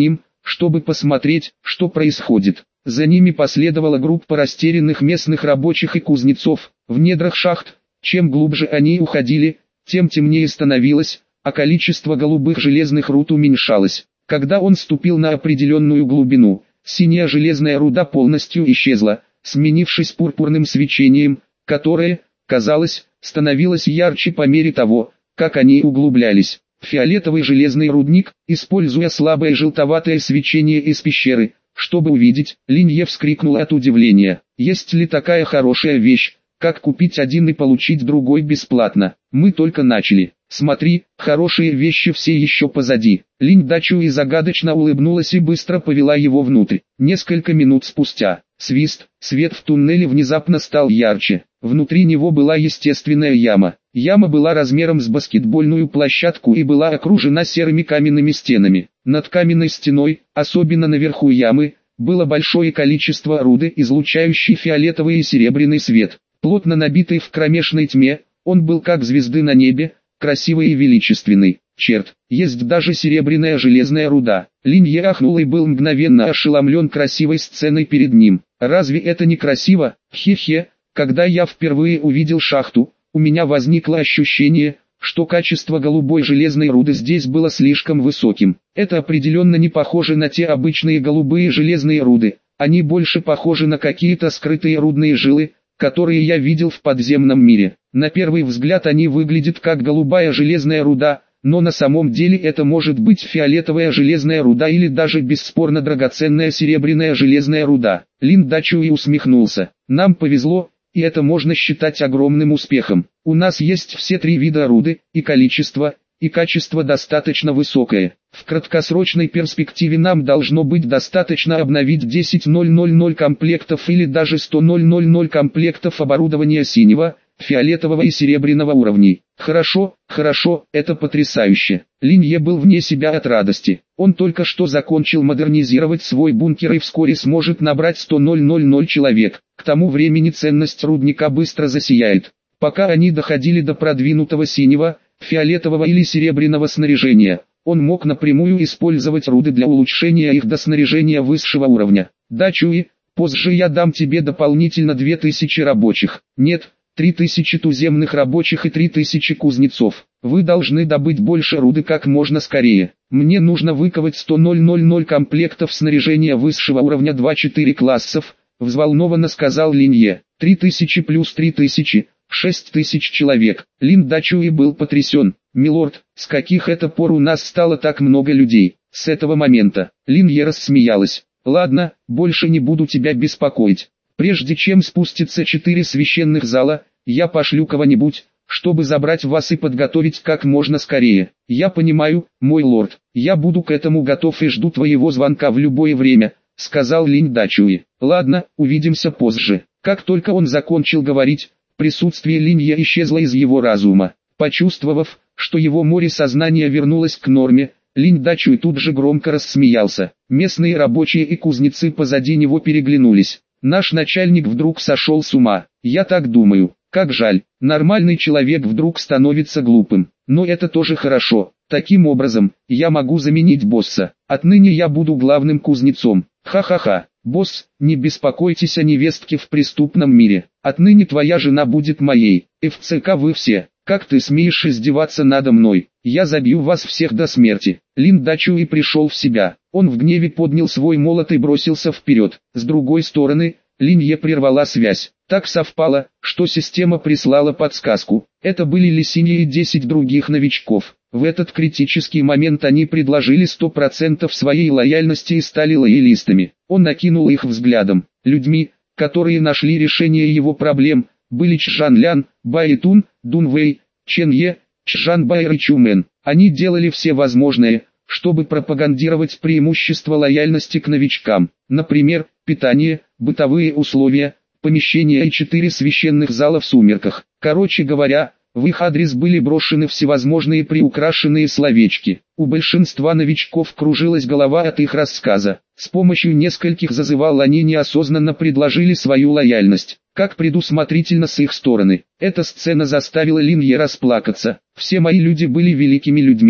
чтобы посмотреть, что происходит. За ними последовала группа растерянных местных рабочих и кузнецов. В недрах шахт, чем глубже они уходили, тем темнее становилось, а количество голубых железных руд уменьшалось. Когда он ступил на определенную глубину, синяя железная руда полностью исчезла, сменившись пурпурным свечением, которое, казалось, становилось ярче по мере того, как они углублялись. Фиолетовый железный рудник, используя слабое желтоватое свечение из пещеры, чтобы увидеть, Линье вскрикнул от удивления. Есть ли такая хорошая вещь, как купить один и получить другой бесплатно? Мы только начали. Смотри, хорошие вещи все еще позади. Линь Дачуи загадочно улыбнулась и быстро повела его внутрь. Несколько минут спустя, свист, свет в туннеле внезапно стал ярче. Внутри него была естественная яма. Яма была размером с баскетбольную площадку и была окружена серыми каменными стенами. Над каменной стеной, особенно наверху ямы, было большое количество руды, излучающей фиолетовый и серебряный свет. Плотно набитый в кромешной тьме, он был как звезды на небе, красивый и величественный. Черт, есть даже серебряная железная руда. Линье ахнул и был мгновенно ошеломлен красивой сценой перед ним. Разве это не красиво? Хе-хе, когда я впервые увидел шахту, у меня возникло ощущение, что качество голубой железной руды здесь было слишком высоким. Это определенно не похоже на те обычные голубые железные руды, они больше похожи на какие-то скрытые рудные жилы, которые я видел в подземном мире. На первый взгляд они выглядят как голубая железная руда, но на самом деле это может быть фиолетовая железная руда или даже бесспорно драгоценная серебряная железная руда. Лин Дачуи усмехнулся. Нам повезло, и это можно считать огромным успехом. У нас есть все три вида руды, и количество, и качество достаточно высокое. В краткосрочной перспективе нам должно быть достаточно обновить 10.000 комплектов или даже 100.000 комплектов оборудования синего, фиолетового и серебряного уровней. Хорошо, это потрясающе. Линье был вне себя от радости. Он только что закончил модернизировать свой бункер и вскоре сможет набрать 100.000 человек. К тому времени ценность рудника быстро засияет. Пока они доходили до продвинутого синего, фиолетового или серебряного снаряжения, он мог напрямую использовать руды для улучшения их до снаряжения высшего уровня. Дачуи, позже я дам тебе дополнительно 2000 рабочих. Нет, 3000 туземных рабочих и 3000 кузнецов. Вы должны добыть больше руды как можно скорее. Мне нужно выковать 100.000 комплектов снаряжения высшего уровня 2-4 классов, взволнованно сказал Линье. 3000 плюс 3000. 6000 человек. Лин Дачуи был потрясен. «Милорд, с каких это пор у нас стало так много людей?» «С этого момента». Линье рассмеялась. «Ладно, больше не буду тебя беспокоить. Прежде чем спустится 4 священных зала, я пошлю кого-нибудь, чтобы забрать вас и подготовить как можно скорее. Я понимаю, мой лорд, я буду к этому готов и жду твоего звонка в любое время», сказал Лин Дачуи. «Ладно, увидимся позже». Как только он закончил говорить, присутствие Линье исчезло из его разума. Почувствовав, что его море сознания вернулось к норме, Лин Дачуи тут же громко рассмеялся. Местные рабочие и кузнецы позади него переглянулись. «Наш начальник вдруг сошел с ума. Я так думаю. Как жаль, нормальный человек вдруг становится глупым. Но это тоже хорошо. Таким образом, я могу заменить босса. Отныне я буду главным кузнецом. Ха-ха-ха. Босс, не беспокойтесь о невестке в преступном мире. Отныне твоя жена будет моей. ФЦК вы все. Как ты смеешь издеваться надо мной? Я забью вас всех до смерти». Лин Дачуи пришел в себя. Он в гневе поднял свой молот и бросился вперед. С другой стороны, Линье прервала связь. Так совпало, что система прислала подсказку. Это были Лисинья и 10 других новичков. В этот критический момент они предложили 100% своей лояльности и стали лоялистами. Он накинул их взглядом. Людьми, которые нашли решение его проблем, были Чжан Лян, Баитун, Дун Вэй, Чен Е, Чжан Байер и Чумен. Они делали все возможное, чтобы пропагандировать преимущество лояльности к новичкам. Например, питание, бытовые условия, помещения и 4 священных зала в сумерках. Короче говоря, в их адрес были брошены всевозможные приукрашенные словечки. У большинства новичков кружилась голова от их рассказа. С помощью нескольких зазывал они неосознанно предложили свою лояльность. Как предусмотрительно с их стороны. Эта сцена заставила Линье расплакаться. Все мои люди были великими людьми.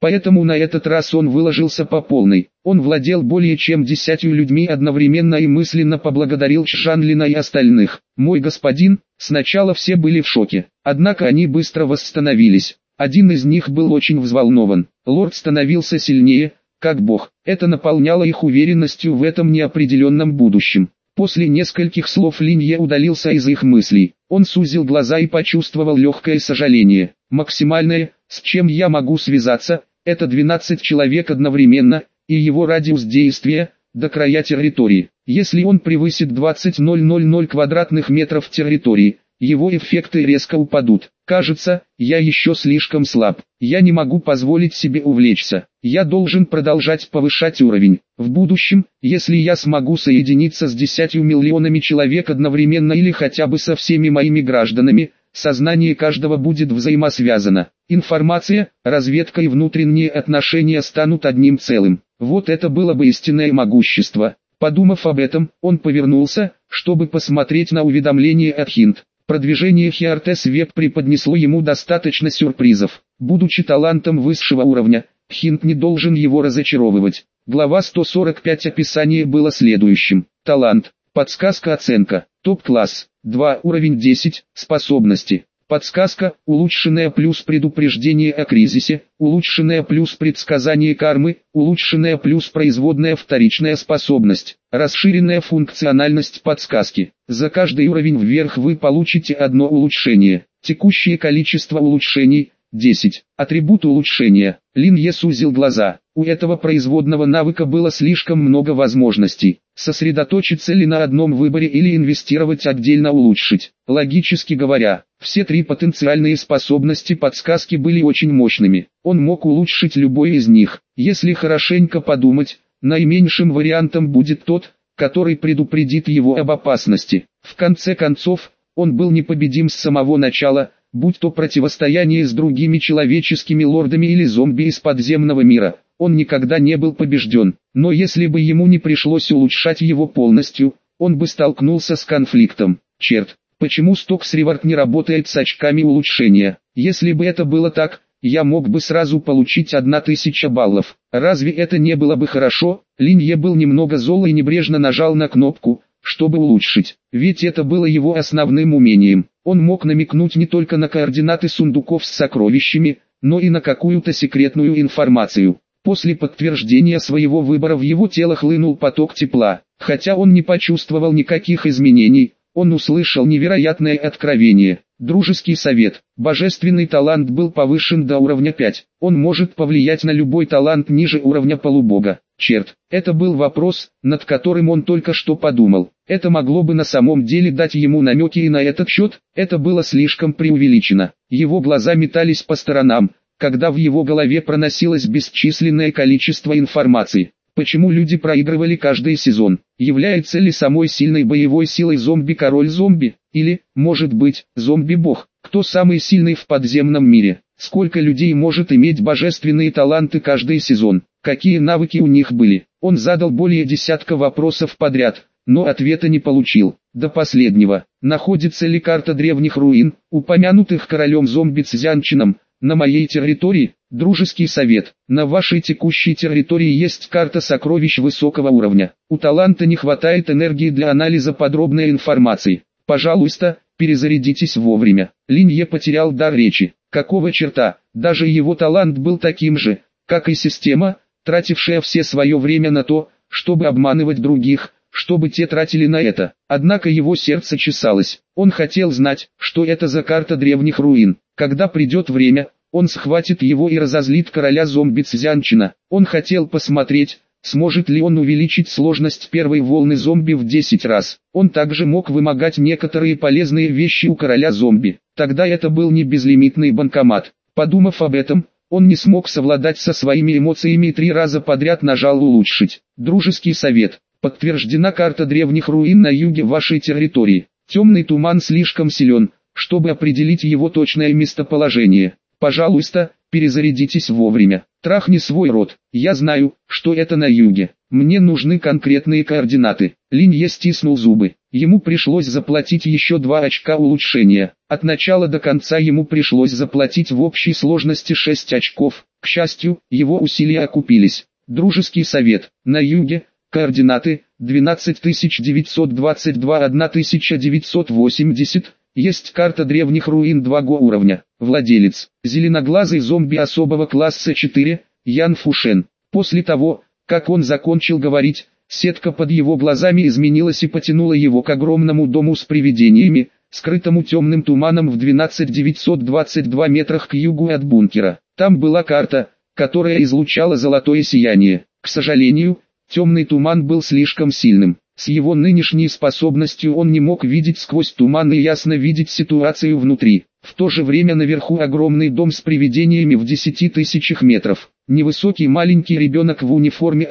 Поэтому на этот раз он выложился по полной. Он владел более чем 10 людьми одновременно и мысленно поблагодарил Чжанлина и остальных. «Мой господин», сначала все были в шоке, однако они быстро восстановились. Один из них был очень взволнован. Лорд становился сильнее, как бог. Это наполняло их уверенностью в этом неопределенном будущем. После нескольких слов Линье удалился из их мыслей. Он сузил глаза и почувствовал легкое сожаление. «Максимальное, с чем я могу связаться, это 12 человек одновременно, и его радиус действия – до края территории. Если он превысит 20,000 квадратных метров территории, его эффекты резко упадут. Кажется, я еще слишком слаб. Я не могу позволить себе увлечься. Я должен продолжать повышать уровень. В будущем, если я смогу соединиться с 10 миллионами человек одновременно или хотя бы со всеми моими гражданами, сознание каждого будет взаимосвязано. Информация, разведка и внутренние отношения станут одним целым. Вот это было бы истинное могущество». Подумав об этом, он повернулся, чтобы посмотреть на уведомление от Хинт. Продвижение Хиартес Веб преподнесло ему достаточно сюрпризов. Будучи талантом высшего уровня, Хинт не должен его разочаровывать. Глава 145 описание было следующим. Талант. Подсказка оценка. Топ-класс. 2 уровень 10. Способности. Подсказка, улучшенная плюс предупреждение о кризисе, улучшенная плюс предсказание кармы, улучшенная плюс производная вторичная способность, расширенная функциональность подсказки. За каждый уровень вверх вы получите одно улучшение. Текущее количество улучшений – 10. Атрибут улучшения. Линье сузил глаза. У этого производного навыка было слишком много возможностей. Сосредоточиться ли на одном выборе или инвестировать отдельно улучшить? Логически говоря, все три потенциальные способности подсказки были очень мощными. Он мог улучшить любой из них. Если хорошенько подумать, наименьшим вариантом будет тот, который предупредит его об опасности. В конце концов, он был непобедим с самого начала, будь то противостояние с другими человеческими лордами или зомби из подземного мира. Он никогда не был побежден, но если бы ему не пришлось улучшать его полностью, он бы столкнулся с конфликтом. Черт, почему Стокс Ривард не работает с очками улучшения? Если бы это было так, я мог бы сразу получить 1000 баллов. Разве это не было бы хорошо? Линье был немного зол и небрежно нажал на кнопку, чтобы улучшить, ведь это было его основным умением. Он мог намекнуть не только на координаты сундуков с сокровищами, но и на какую-то секретную информацию. После подтверждения своего выбора в его тело хлынул поток тепла. Хотя он не почувствовал никаких изменений, он услышал невероятное откровение. Дружеский совет. Божественный талант был повышен до уровня 5. Он может повлиять на любой талант ниже уровня полубога. Черт, это был вопрос, над которым он только что подумал. Это могло бы на самом деле дать ему намеки и на этот счет, это было слишком преувеличено. Его глаза метались по сторонам, когда в его голове проносилось бесчисленное количество информации. Почему люди проигрывали каждый сезон? Является ли самой сильной боевой силой зомби король зомби? Или, может быть, зомби-бог? Кто самый сильный в подземном мире? Сколько людей может иметь божественные таланты каждый сезон? Какие навыки у них были? Он задал более десятка вопросов подряд, но ответа не получил. До последнего. Находится ли карта древних руин, упомянутых королем зомби Цзянчином, на моей территории? Дружеский совет. На вашей текущей территории есть карта сокровищ высокого уровня. У таланта не хватает энергии для анализа подробной информации. Пожалуйста, перезарядитесь вовремя. Линье потерял дар речи. Какого черта? Даже его талант был таким же, как и система, тратившая все свое время на то, чтобы обманывать других, чтобы те тратили на это. Однако его сердце чесалось. Он хотел знать, что это за карта древних руин. Когда придет время, он схватит его и разозлит короля зомби Цзянчина. Он хотел посмотреть, сможет ли он увеличить сложность первой волны зомби в 10 раз. Он также мог вымогать некоторые полезные вещи у короля зомби. Тогда это был не безлимитный банкомат. Подумав об этом, он не смог совладать со своими эмоциями и 3 раза подряд нажал «Улучшить». Дружеский совет. Подтверждена карта древних руин на юге вашей территории. Темный туман слишком силен, чтобы определить его точное местоположение. Пожалуйста, перезарядитесь вовремя. Трахни свой рот. Я знаю, что это на юге. Мне нужны конкретные координаты. Линье стиснул зубы. Ему пришлось заплатить еще 2 очка улучшения. От начала до конца ему пришлось заплатить в общей сложности 6 очков. К счастью, его усилия окупились. Дружеский совет. На юге. Координаты. 12922-1980. Есть карта древних руин 2 уровня. Владелец. Зеленоглазый зомби особого класса 4. Ян Фушен. После того, как он закончил говорить, сетка под его глазами изменилась и потянула его к огромному дому с привидениями, скрытому темным туманом в 12922 метрах к югу от бункера. Там была карта, которая излучала золотое сияние. К сожалению, темный туман был слишком сильным. С его нынешней способностью он не мог видеть сквозь туман и ясно видеть ситуацию внутри. В то же время наверху огромный дом с привидениями в 10 тысячах метров. Невысокий маленький ребенок в униформе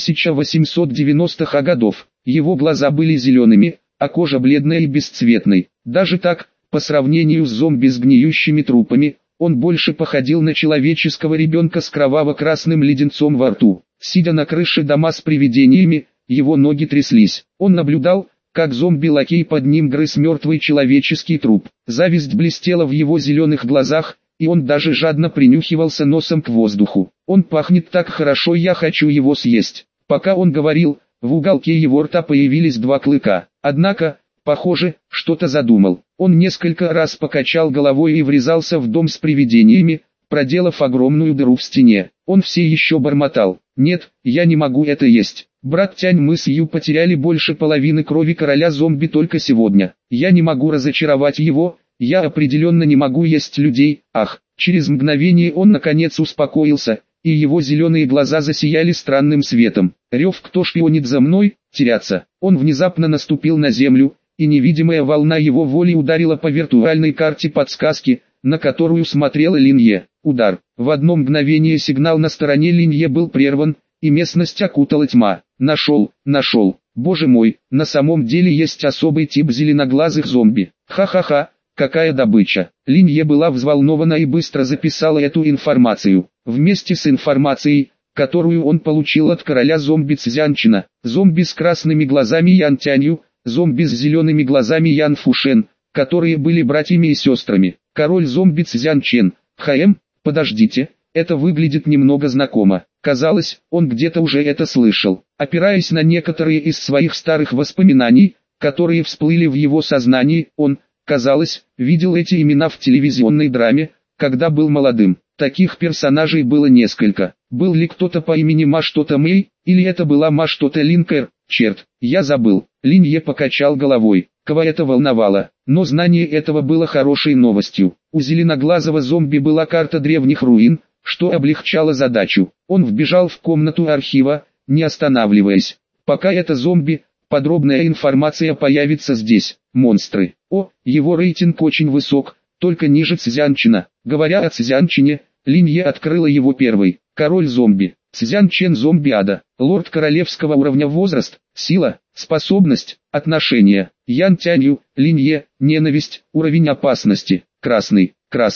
1890-х годов. Его глаза были зелеными, а кожа бледной и бесцветной. Даже так, по сравнению с зомби с гниющими трупами, он больше походил на человеческого ребенка с кроваво-красным леденцом во рту. Сидя на крыше дома с привидениями, его ноги тряслись. Он наблюдал, как зомби-лакей под ним грыз мертвый человеческий труп. Зависть блестела в его зеленых глазах, и он даже жадно принюхивался носом к воздуху. «Он пахнет так хорошо, я хочу его съесть». Пока он говорил, в уголке его рта появились 2 клыка. Однако, похоже, что-то задумал. Он несколько раз покачал головой и врезался в дом с привидениями, проделав огромную дыру в стене. Он все еще бормотал: «Нет, я не могу это есть. Брат Тянь, мы с Ю потеряли больше половины крови короля зомби только сегодня. Я не могу разочаровать его, я определенно не могу есть людей». Ах, через мгновение он наконец успокоился, и его зеленые глаза засияли странным светом. Рев: «Кто шпионит за мной? Теряться». Он внезапно наступил на землю, и невидимая волна его воли ударила по виртуальной карте подсказки, на которую смотрела Линье. Удар. В одно мгновение сигнал на стороне Линье был прерван, и местность окутала тьма. Нашел. Боже мой, на самом деле есть особый тип зеленоглазых зомби. Ха-ха-ха, какая добыча. Линье была взволнована и быстро записала эту информацию. Вместе с информацией, которую он получил от короля зомби Цзянчина, зомби с красными глазами Ян Тянью, зомби с зелеными глазами Ян Фушен, которые были братьями и сестрами. Король зомби Цзянчен. Подождите, это выглядит немного знакомо. Казалось, он где-то уже это слышал. Опираясь на некоторые из своих старых воспоминаний, которые всплыли в его сознании, он, казалось, видел эти имена в телевизионной драме, когда был молодым. Таких персонажей было несколько. Был ли кто-то по имени Ма что-то Мэй, или это была Ма что-то Линкер? Черт, я забыл. Линье покачал головой. Кого это волновало? Но знание этого было хорошей новостью. У зеленоглазого зомби была карта древних руин, что облегчало задачу. Он вбежал в комнату архива, не останавливаясь. Пока это зомби, подробная информация появится здесь. Монстры. О, его рейтинг очень высок, только ниже Цзянчина. Говоря о Цзянчине, Линье открыла его первой. Король зомби. Цзянчен зомби ада. Лорд королевского уровня, возраст, сила, способность, отношения. Ян Тянью, Линье, ненависть, уровень опасности. Красный.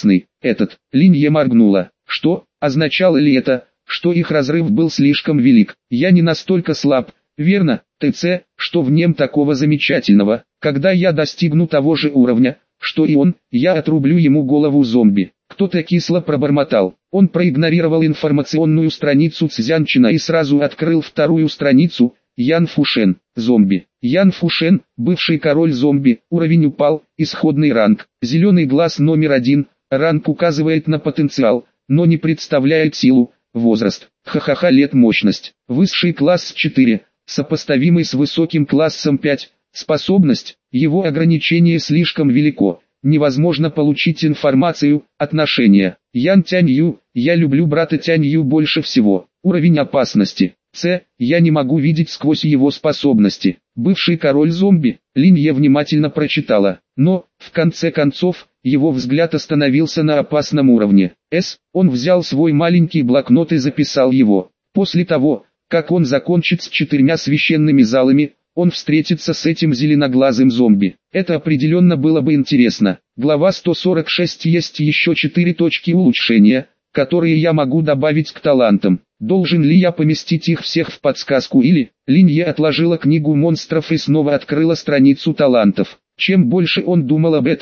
Этот. Линье моргнула. Что, означало ли это, что их разрыв был слишком велик? Я не настолько слаб, верно, ТЦ, что в нем такого замечательного. Когда я достигну того же уровня, что и он, я отрублю ему голову зомби. Кто-то кисло пробормотал. Он проигнорировал информационную страницу Цзянчина и сразу открыл вторую страницу. Ян Фушен, зомби. Ян Фушен, бывший король зомби, уровень упал, исходный ранг. Зеленый глаз номер 1, ранг указывает на потенциал, но не представляет силу, возраст. Ха-ха-ха, лет, мощность. Высший класс 4, сопоставимый с высоким классом 5, способность, его ограничение слишком велико. Невозможно получить информацию, отношения. Ян Тянью, я люблю брата Тянью больше всего. Уровень опасности. Я не могу видеть сквозь его способности. Бывший король зомби. Линье внимательно прочитала. Но, в конце концов, его взгляд остановился на опасном уровне. Он взял свой маленький блокнот и записал его. После того, как он закончит с 4 священными залами, он встретится с этим зеленоглазым зомби. Это определенно было бы интересно. Глава 146. Есть еще 4 точки улучшения, которые я могу добавить к талантам. Должен ли я поместить их всех в подсказку или... Линье отложила книгу монстров и снова открыла страницу талантов. Чем больше он думал об этом,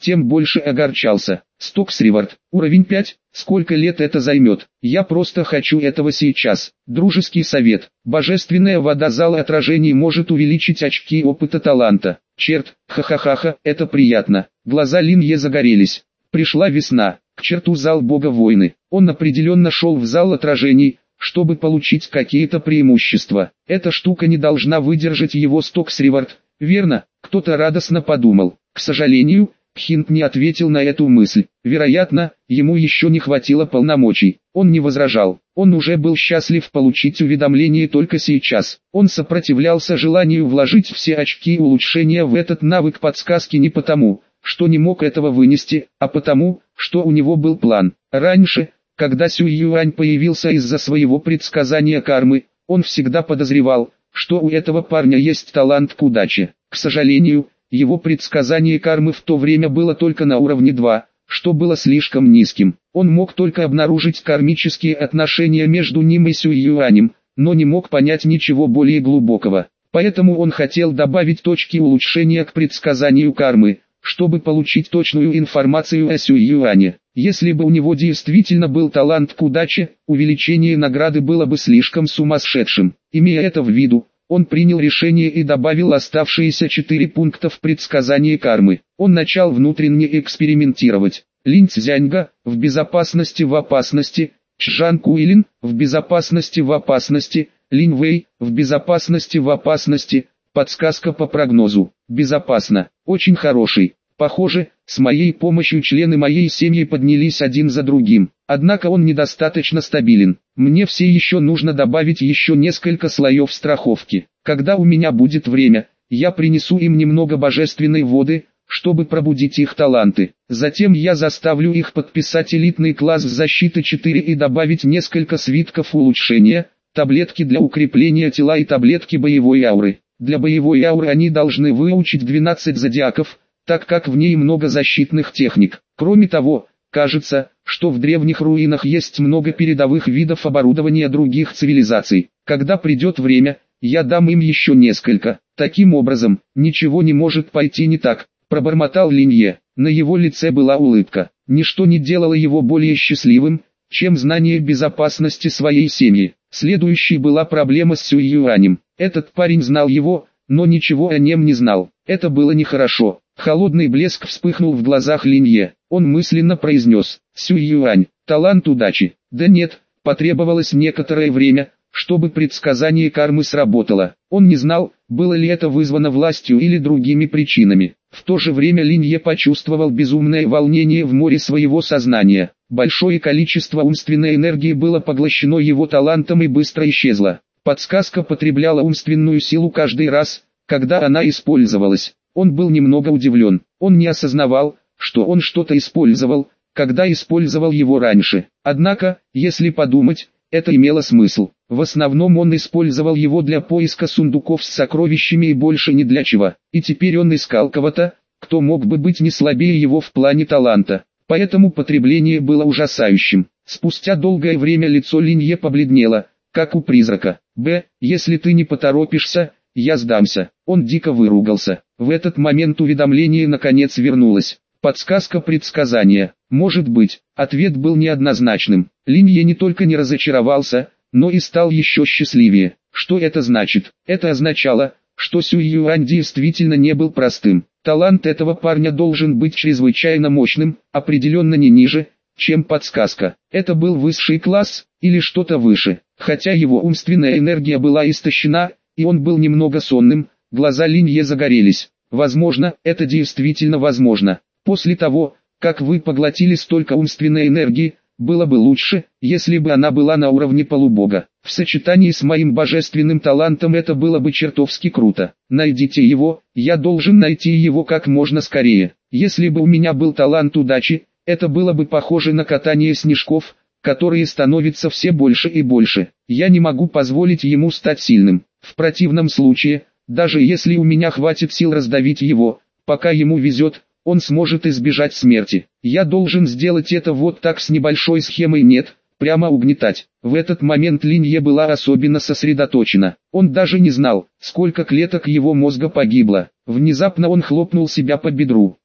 тем больше огорчался. Стокс-Ривард, уровень 5, сколько лет это займет? Я просто хочу этого сейчас. Дружеский совет. Божественная вода зала отражений может увеличить очки опыта таланта. Черт, ха-ха-ха-ха, это приятно. Глаза Линье загорелись. Пришла весна. К черту зал бога войны. Он определенно шел в зал отражений, чтобы получить какие-то преимущества. Эта штука не должна выдержать его Стокс-Ривард. Верно, кто-то радостно подумал. К сожалению, Хинт не ответил на эту мысль. Вероятно, ему еще не хватило полномочий. Он не возражал. Он уже был счастлив получить уведомление только сейчас. Он сопротивлялся желанию вложить все очки улучшения в этот навык подсказки не потому, что не мог этого вынести, а потому, что у него был план. Раньше, когда Сюй Юань появился из-за своего предсказания кармы, он всегда подозревал, что у этого парня есть талант к удаче. К сожалению, его предсказание кармы в то время было только на уровне 2, что было слишком низким. Он мог только обнаружить кармические отношения между ним и Сюй Юанем, но не мог понять ничего более глубокого. Поэтому он хотел добавить точки улучшения к предсказанию кармы, чтобы получить точную информацию о Сюй Юане. Если бы у него действительно был талант к удаче, увеличение награды было бы слишком сумасшедшим. Имея это в виду, он принял решение и добавил оставшиеся 4 пункта в предсказании кармы. Он начал внутренне экспериментировать. Линь Цзяньга, в безопасности в опасности, Чжан Куилин, в безопасности в опасности, Линь Вэй, в безопасности в опасности. Подсказка по прогнозу. Безопасно. Очень хороший. Похоже, с моей помощью члены моей семьи поднялись один за другим. Однако он недостаточно стабилен. Мне все еще нужно добавить еще несколько слоев страховки. Когда у меня будет время, я принесу им немного божественной воды, чтобы пробудить их таланты. Затем я заставлю их подписать элитный класс защиты 4 и добавить несколько свитков улучшения, таблетки для укрепления тела и таблетки боевой ауры. Для боевой ауры они должны выучить 12 зодиаков, так как в ней много защитных техник. Кроме того, кажется, что в древних руинах есть много передовых видов оборудования других цивилизаций. Когда придет время, я дам им еще несколько. Таким образом, ничего не может пойти не так, пробормотал Линье. На его лице была улыбка. Ничто не делало его более счастливым, чем знание безопасности своей семьи. Следующей была проблема с Сюй Юанем. Этот парень знал его, но ничего о нем не знал. Это было нехорошо. Холодный блеск вспыхнул в глазах Линье. Он мысленно произнес: «Сюй Юань, талант удачи». Да нет, потребовалось некоторое время, чтобы предсказание кармы сработало. Он не знал, было ли это вызвано властью или другими причинами. В то же время Линье почувствовал безумное волнение в море своего сознания. Большое количество умственной энергии было поглощено его талантом и быстро исчезло. Подсказка потребляла умственную силу каждый раз, когда она использовалась. Он был немного удивлен. Он не осознавал, что он что-то использовал, когда использовал его раньше. Однако, если подумать, это имело смысл. В основном он использовал его для поиска сундуков с сокровищами и больше ни для чего. И теперь он искал кого-то, кто мог бы быть не слабее его в плане таланта. Поэтому потребление было ужасающим. Спустя долгое время лицо Линье побледнело, как у призрака. Если ты не поторопишься, я сдамся». Он дико выругался. В этот момент уведомление наконец вернулось. Подсказка предсказания. Может быть. Ответ был неоднозначным. Линье не только не разочаровался, но и стал еще счастливее. Что это значит? Это означало, что Сюй Юань действительно не был простым. Талант этого парня должен быть чрезвычайно мощным, определенно не ниже, чем подсказка. Это был высший класс, или что-то выше. Хотя его умственная энергия была истощена, и он был немного сонным, глаза Линье загорелись. Возможно, это действительно возможно. После того, как вы поглотили столько умственной энергии, было бы лучше, если бы она была на уровне полубога. В сочетании с моим божественным талантом это было бы чертовски круто. Найдите его, я должен найти его как можно скорее. Если бы у меня был талант удачи, это было бы похоже на катание снежков, которые становятся все больше и больше. Я не могу позволить ему стать сильным. В противном случае, даже если у меня хватит сил раздавить его, пока ему везет, он сможет избежать смерти. Я должен сделать это вот так с небольшой схемой, нет, прямо угнетать. В этот момент Линье была особенно сосредоточена. Он даже не знал, сколько клеток его мозга погибло. Внезапно он хлопнул себя по бедру.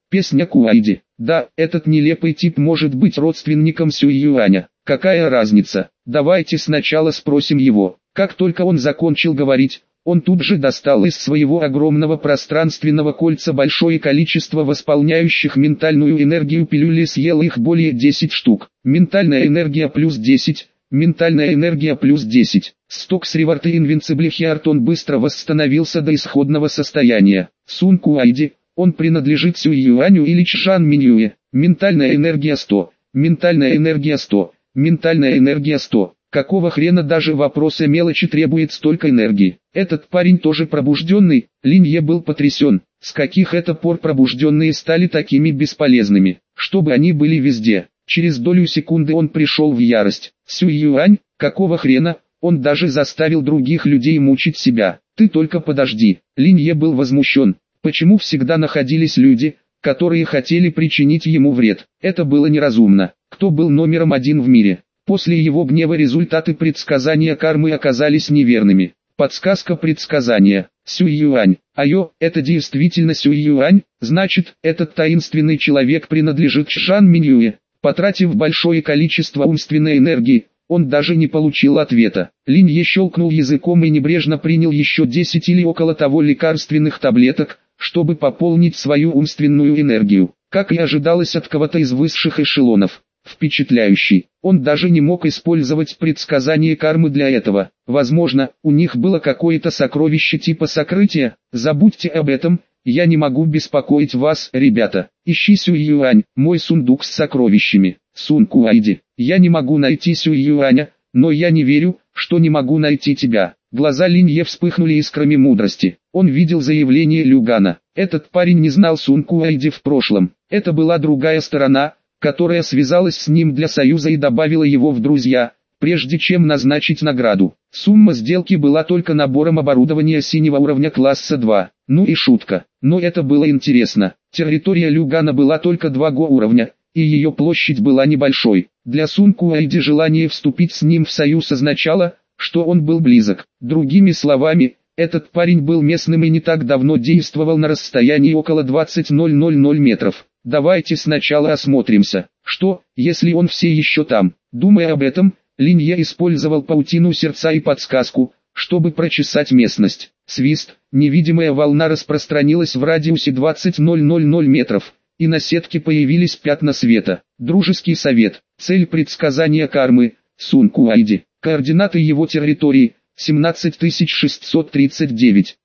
Песня Куайди. Да, этот нелепый тип может быть родственником Сюй Юаня. Какая разница? Давайте сначала спросим его. Как только он закончил говорить, он тут же достал из своего огромного пространственного кольца большое количество восполняющих ментальную энергию пилюли, съел их более 10 штук. Ментальная энергия плюс 10, ментальная энергия плюс 10. Стокс Ревард и Инвинцибли Хиарт. Он быстро восстановился до исходного состояния. Сун Куайди, он принадлежит Сюй Юаню или Чжан Минюе. Ментальная энергия 100, ментальная энергия 100, ментальная энергия 100. Какого хрена даже вопрос о мелочи требует столько энергии? Этот парень тоже пробужденный. Линье был потрясен. С каких это пор пробужденные стали такими бесполезными? Чтобы они были везде. Через долю секунды он пришел в ярость. Сюй Юань, какого хрена? Он даже заставил других людей мучить себя. Ты только подожди. Линье был возмущен. Почему всегда находились люди, которые хотели причинить ему вред? Это было неразумно. Кто был номером один в мире? После его гнева результаты предсказания кармы оказались неверными. Подсказка предсказания. Сюй Юань. Айо, это действительно Сюй Юань? Значит, этот таинственный человек принадлежит Чжан Минюе. Потратив большое количество умственной энергии, он даже не получил ответа. Линье щелкнул языком и небрежно принял еще 10 или около того лекарственных таблеток, чтобы пополнить свою умственную энергию. Как и ожидалось от кого-то из высших эшелонов. Впечатляющий. Он даже не мог использовать предсказание кармы для этого. Возможно, у них было какое-то сокровище типа сокрытия. Забудьте об этом, я не могу беспокоить вас, ребята. Ищи Сюй Юань, мой сундук с сокровищами. Сун Куайди. Я не могу найти Сюй Юаня, но я не верю, что не могу найти тебя. Глаза Линье вспыхнули искрами мудрости. Он видел заявление Люгана. Этот парень не знал Сун Куайди в прошлом. Это была другая сторона, которая связалась с ним для союза и добавила его в друзья, прежде чем назначить награду. Сумма сделки была только набором оборудования синего уровня класса 2. Ну и шутка. Но это было интересно. Территория Люгана была только 2 уровня, и ее площадь была небольшой. Для Сун Куайди желание вступить с ним в союз означало, что он был близок. Другими словами, этот парень был местным и не так давно действовал на расстоянии около 20 000 метров. Давайте сначала осмотримся. Что, если он все еще там? Думая об этом, Линье использовал паутину сердца и подсказку, чтобы прочесать местность. Свист, невидимая волна распространилась в радиусе 20 000 метров, и на сетке появились пятна света. Дружеский совет. Цель предсказания кармы. Сун Куайди. Координаты его территории. 17639,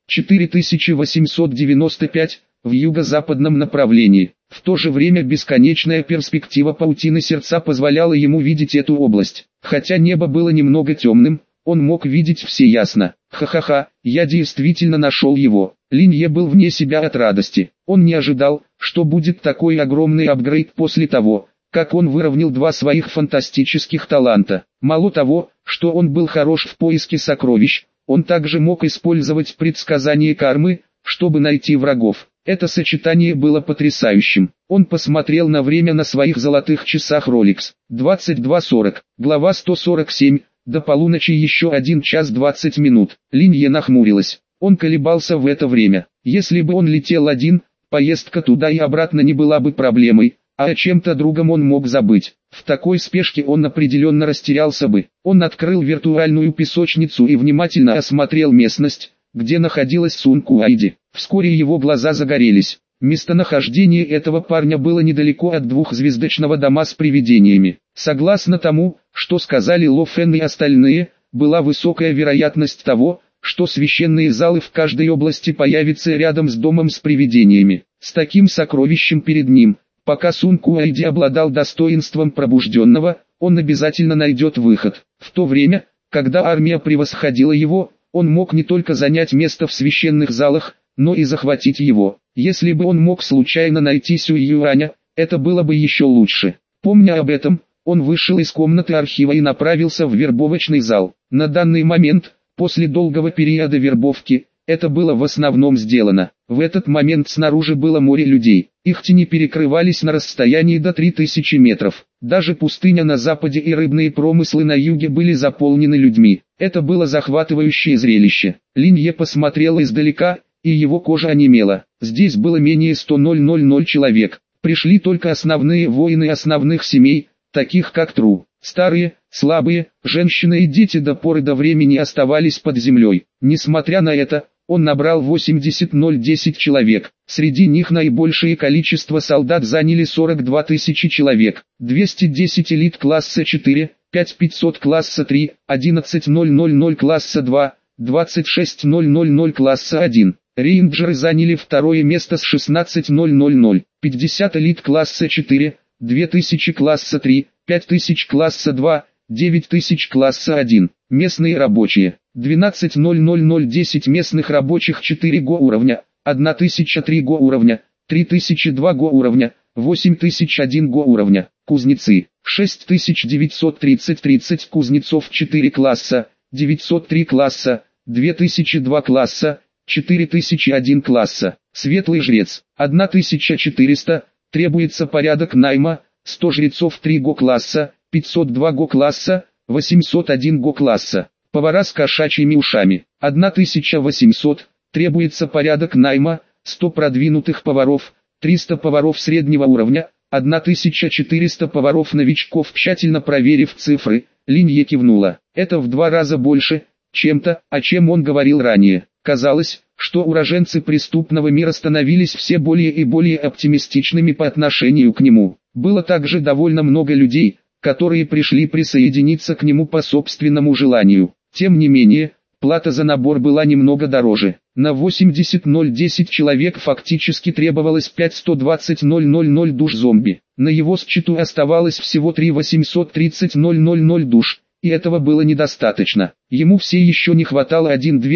4895, в юго-западном направлении. В то же время бесконечная перспектива паутины сердца позволяла ему видеть эту область. Хотя небо было немного темным, он мог видеть все ясно. Ха-ха-ха, я действительно нашел его. Линье был вне себя от радости. Он не ожидал, что будет такой огромный апгрейд после того, как он выровнял 2 своих фантастических таланта. Мало того, что он был хорош в поиске сокровищ, он также мог использовать предсказание кармы, чтобы найти врагов. Это сочетание было потрясающим. Он посмотрел на время на своих золотых часах Rolex. 22:40. Глава 147. До полуночи еще 1 час 20 минут. Линье нахмурилась. Он колебался в это время. Если бы он летел один, поездка туда и обратно не была бы проблемой, а о чем-то другом он мог забыть. В такой спешке он определенно растерялся бы. Он открыл виртуальную песочницу и внимательно осмотрел местность, где находилась Сун Куайди. Вскоре его глаза загорелись. Местонахождение этого парня было недалеко от 2-звездочного дома с привидениями. Согласно тому, что сказали Ло Фен и остальные, была высокая вероятность того, что священные залы в каждой области появятся рядом с домом с привидениями. С таким сокровищем перед ним, пока Сун Куайди обладал достоинством пробужденного, он обязательно найдет выход. В то время, когда армия превосходила его, он мог не только занять место в священных залах, но и захватить его. Если бы он мог случайно найти Сюй Юаня, это было бы еще лучше. Помня об этом, он вышел из комнаты архива и направился в вербовочный зал. На данный момент, после долгого периода вербовки, это было в основном сделано. В этот момент снаружи было море людей. Их тени перекрывались на расстоянии до 3000 метров. Даже пустыня на западе и рыбные промыслы на юге были заполнены людьми. Это было захватывающее зрелище. Линье посмотрела издалека, и его кожа онемела. Здесь было менее 100 000 человек. Пришли только основные воины основных семей, таких как Тру. Старые, слабые, женщины и дети до поры до времени оставались под землей. Несмотря на это, он набрал 80-010 человек. Среди них наибольшее количество солдат заняли 42 тысячи человек. 210 элит класса 4, 5500 класса 3, 11000 класса 2, 26000 класса 1. Рейнджеры заняли второе место с 16000, 50 элит класса 4, 2000 класса 3, 5000 класса 2, 9000 класса 1. Местные рабочие. 12000 местных рабочих 4 го уровня, 1003 го уровня, 3002 го уровня, 8001 го уровня. Кузнецы. 6930 кузнецов 4 класса, 903 класса, 2002 класса, 4001 класса. Светлый жрец. 1400, требуется порядок найма, 100 жрецов 3 го класса, 502 го класса, 801 го класса. Повара с кошачьими ушами. 1800, требуется порядок найма, 100 продвинутых поваров, 300 поваров среднего уровня, 1400 поваров-новичков. Тщательно проверив цифры, Линье кивнула. Это в 2 раза больше, чем-то, о чем он говорил ранее. Казалось, что уроженцы преступного мира становились все более и более оптимистичными по отношению к нему. Было также довольно много людей, которые пришли присоединиться к нему по собственному желанию. Тем не менее, плата за набор была немного дороже. На 80-010 человек фактически требовалось 520-000 душ зомби. На его счету оставалось всего 3-830-000 душ, и этого было недостаточно. Ему все еще не хватало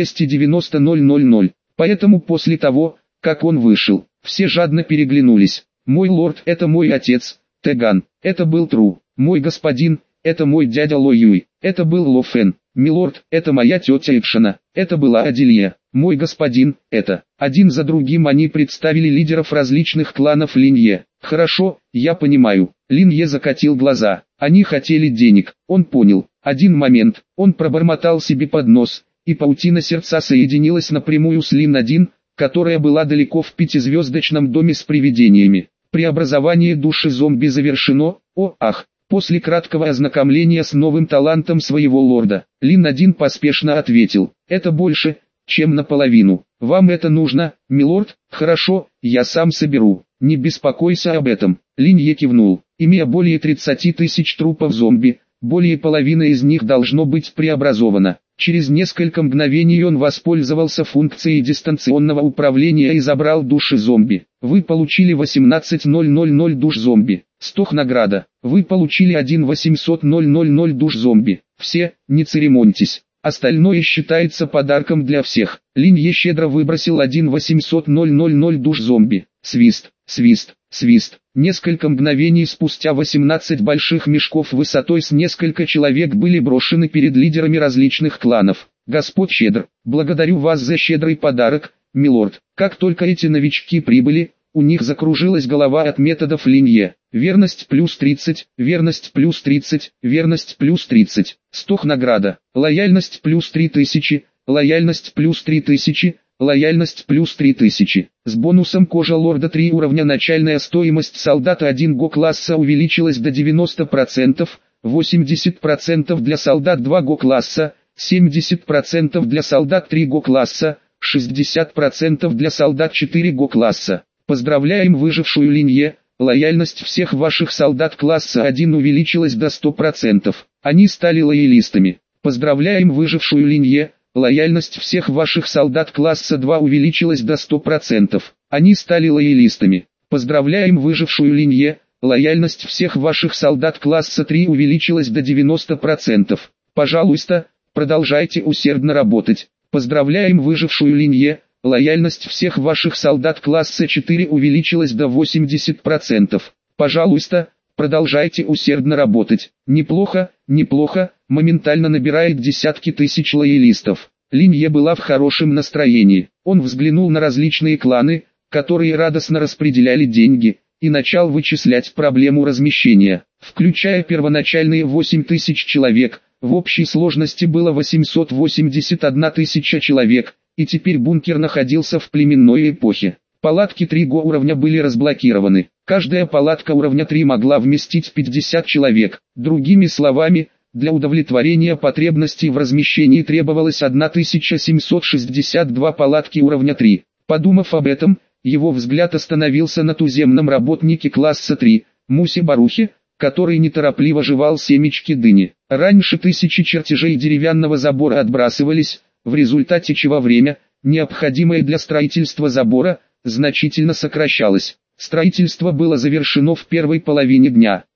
1-290-000. Поэтому после того, как он вышел, все жадно переглянулись. «Мой лорд, это мой отец, Теган, это был Тру. Мой господин, это мой дядя Ло Юй, это был Ло Фен. Милорд, это моя тетя Икшана, это была Адилья. Мой господин, это...» Один за другим они представили лидеров различных кланов Линье. «Хорошо, я понимаю». Линье закатил глаза. Они хотели денег. Он понял. Один момент, он пробормотал себе под нос, и паутина сердца соединилась напрямую с Лин-1, которая была далеко в 5-звездочном доме с привидениями. Преобразование души зомби завершено. О, ах! После краткого ознакомления с новым талантом своего лорда, Лин-1 поспешно ответил: «Это больше, чем наполовину. Вам это нужно, милорд? Хорошо, я сам соберу. Не беспокойся об этом». Линье кивнул. Имея более 30 тысяч трупов зомби, более половины из них должно быть преобразовано. Через несколько мгновений он воспользовался функцией дистанционного управления и забрал души зомби. Вы получили 18000 душ зомби. 100 награда. Вы получили 1-800-000 душ зомби. Все, не церемоньтесь. Остальное считается подарком для всех. Линье щедро выбросил 1-800-000 душ зомби. Свист, свист, свист. Несколько мгновений спустя 18 больших мешков высотой с несколько человек были брошены перед лидерами различных кланов. «Господь щедр, благодарю вас за щедрый подарок, милорд». Как только эти новички прибыли, у них закружилась голова от методов Линье. Верность плюс 30, верность плюс 30, верность плюс 30. 100 награда. Лояльность плюс 3000, лояльность плюс 3000. Лояльность плюс 3000. С бонусом кожа лорда 3 уровня. Начальная стоимость солдата 1 го класса увеличилась до 90%, 80% для солдат 2 го класса, 70% для солдат 3 го класса, 60% для солдат 4 го класса. Поздравляем выжившую Линье, лояльность всех ваших солдат класса 1 увеличилась до 100%. Они стали лоялистами. Поздравляем выжившую Линье, лояльность всех ваших солдат класса 2 увеличилась до 100%. Они стали лоялистами. Поздравляем выжившую Линье, лояльность всех ваших солдат класса 3 увеличилась до 90%. Пожалуйста, продолжайте усердно работать. Поздравляем выжившую Линье, лояльность всех ваших солдат класса 4 увеличилась до 80%. Пожалуйста, продолжайте усердно работать. Неплохо, неплохо, моментально набирает десятки тысяч лоялистов. Линье была в хорошем настроении. Он взглянул на различные кланы, которые радостно распределяли деньги, и начал вычислять проблему размещения. Включая первоначальные 8000 человек, в общей сложности было 881 тысяча человек, и теперь бункер находился в племенной эпохе. Палатки 3 уровня были разблокированы. Каждая палатка уровня 3 могла вместить 50 человек. Другими словами, для удовлетворения потребностей в размещении требовалось 1762 палатки уровня 3. Подумав об этом, его взгляд остановился на туземном работнике класса 3, Мусе Барухе, который неторопливо жевал семечки дыни. Раньше тысячи чертежей деревянного забора отбрасывались, в результате чего время, необходимое для строительства забора, значительно сокращалось. Строительство было завершено в первой половине дня.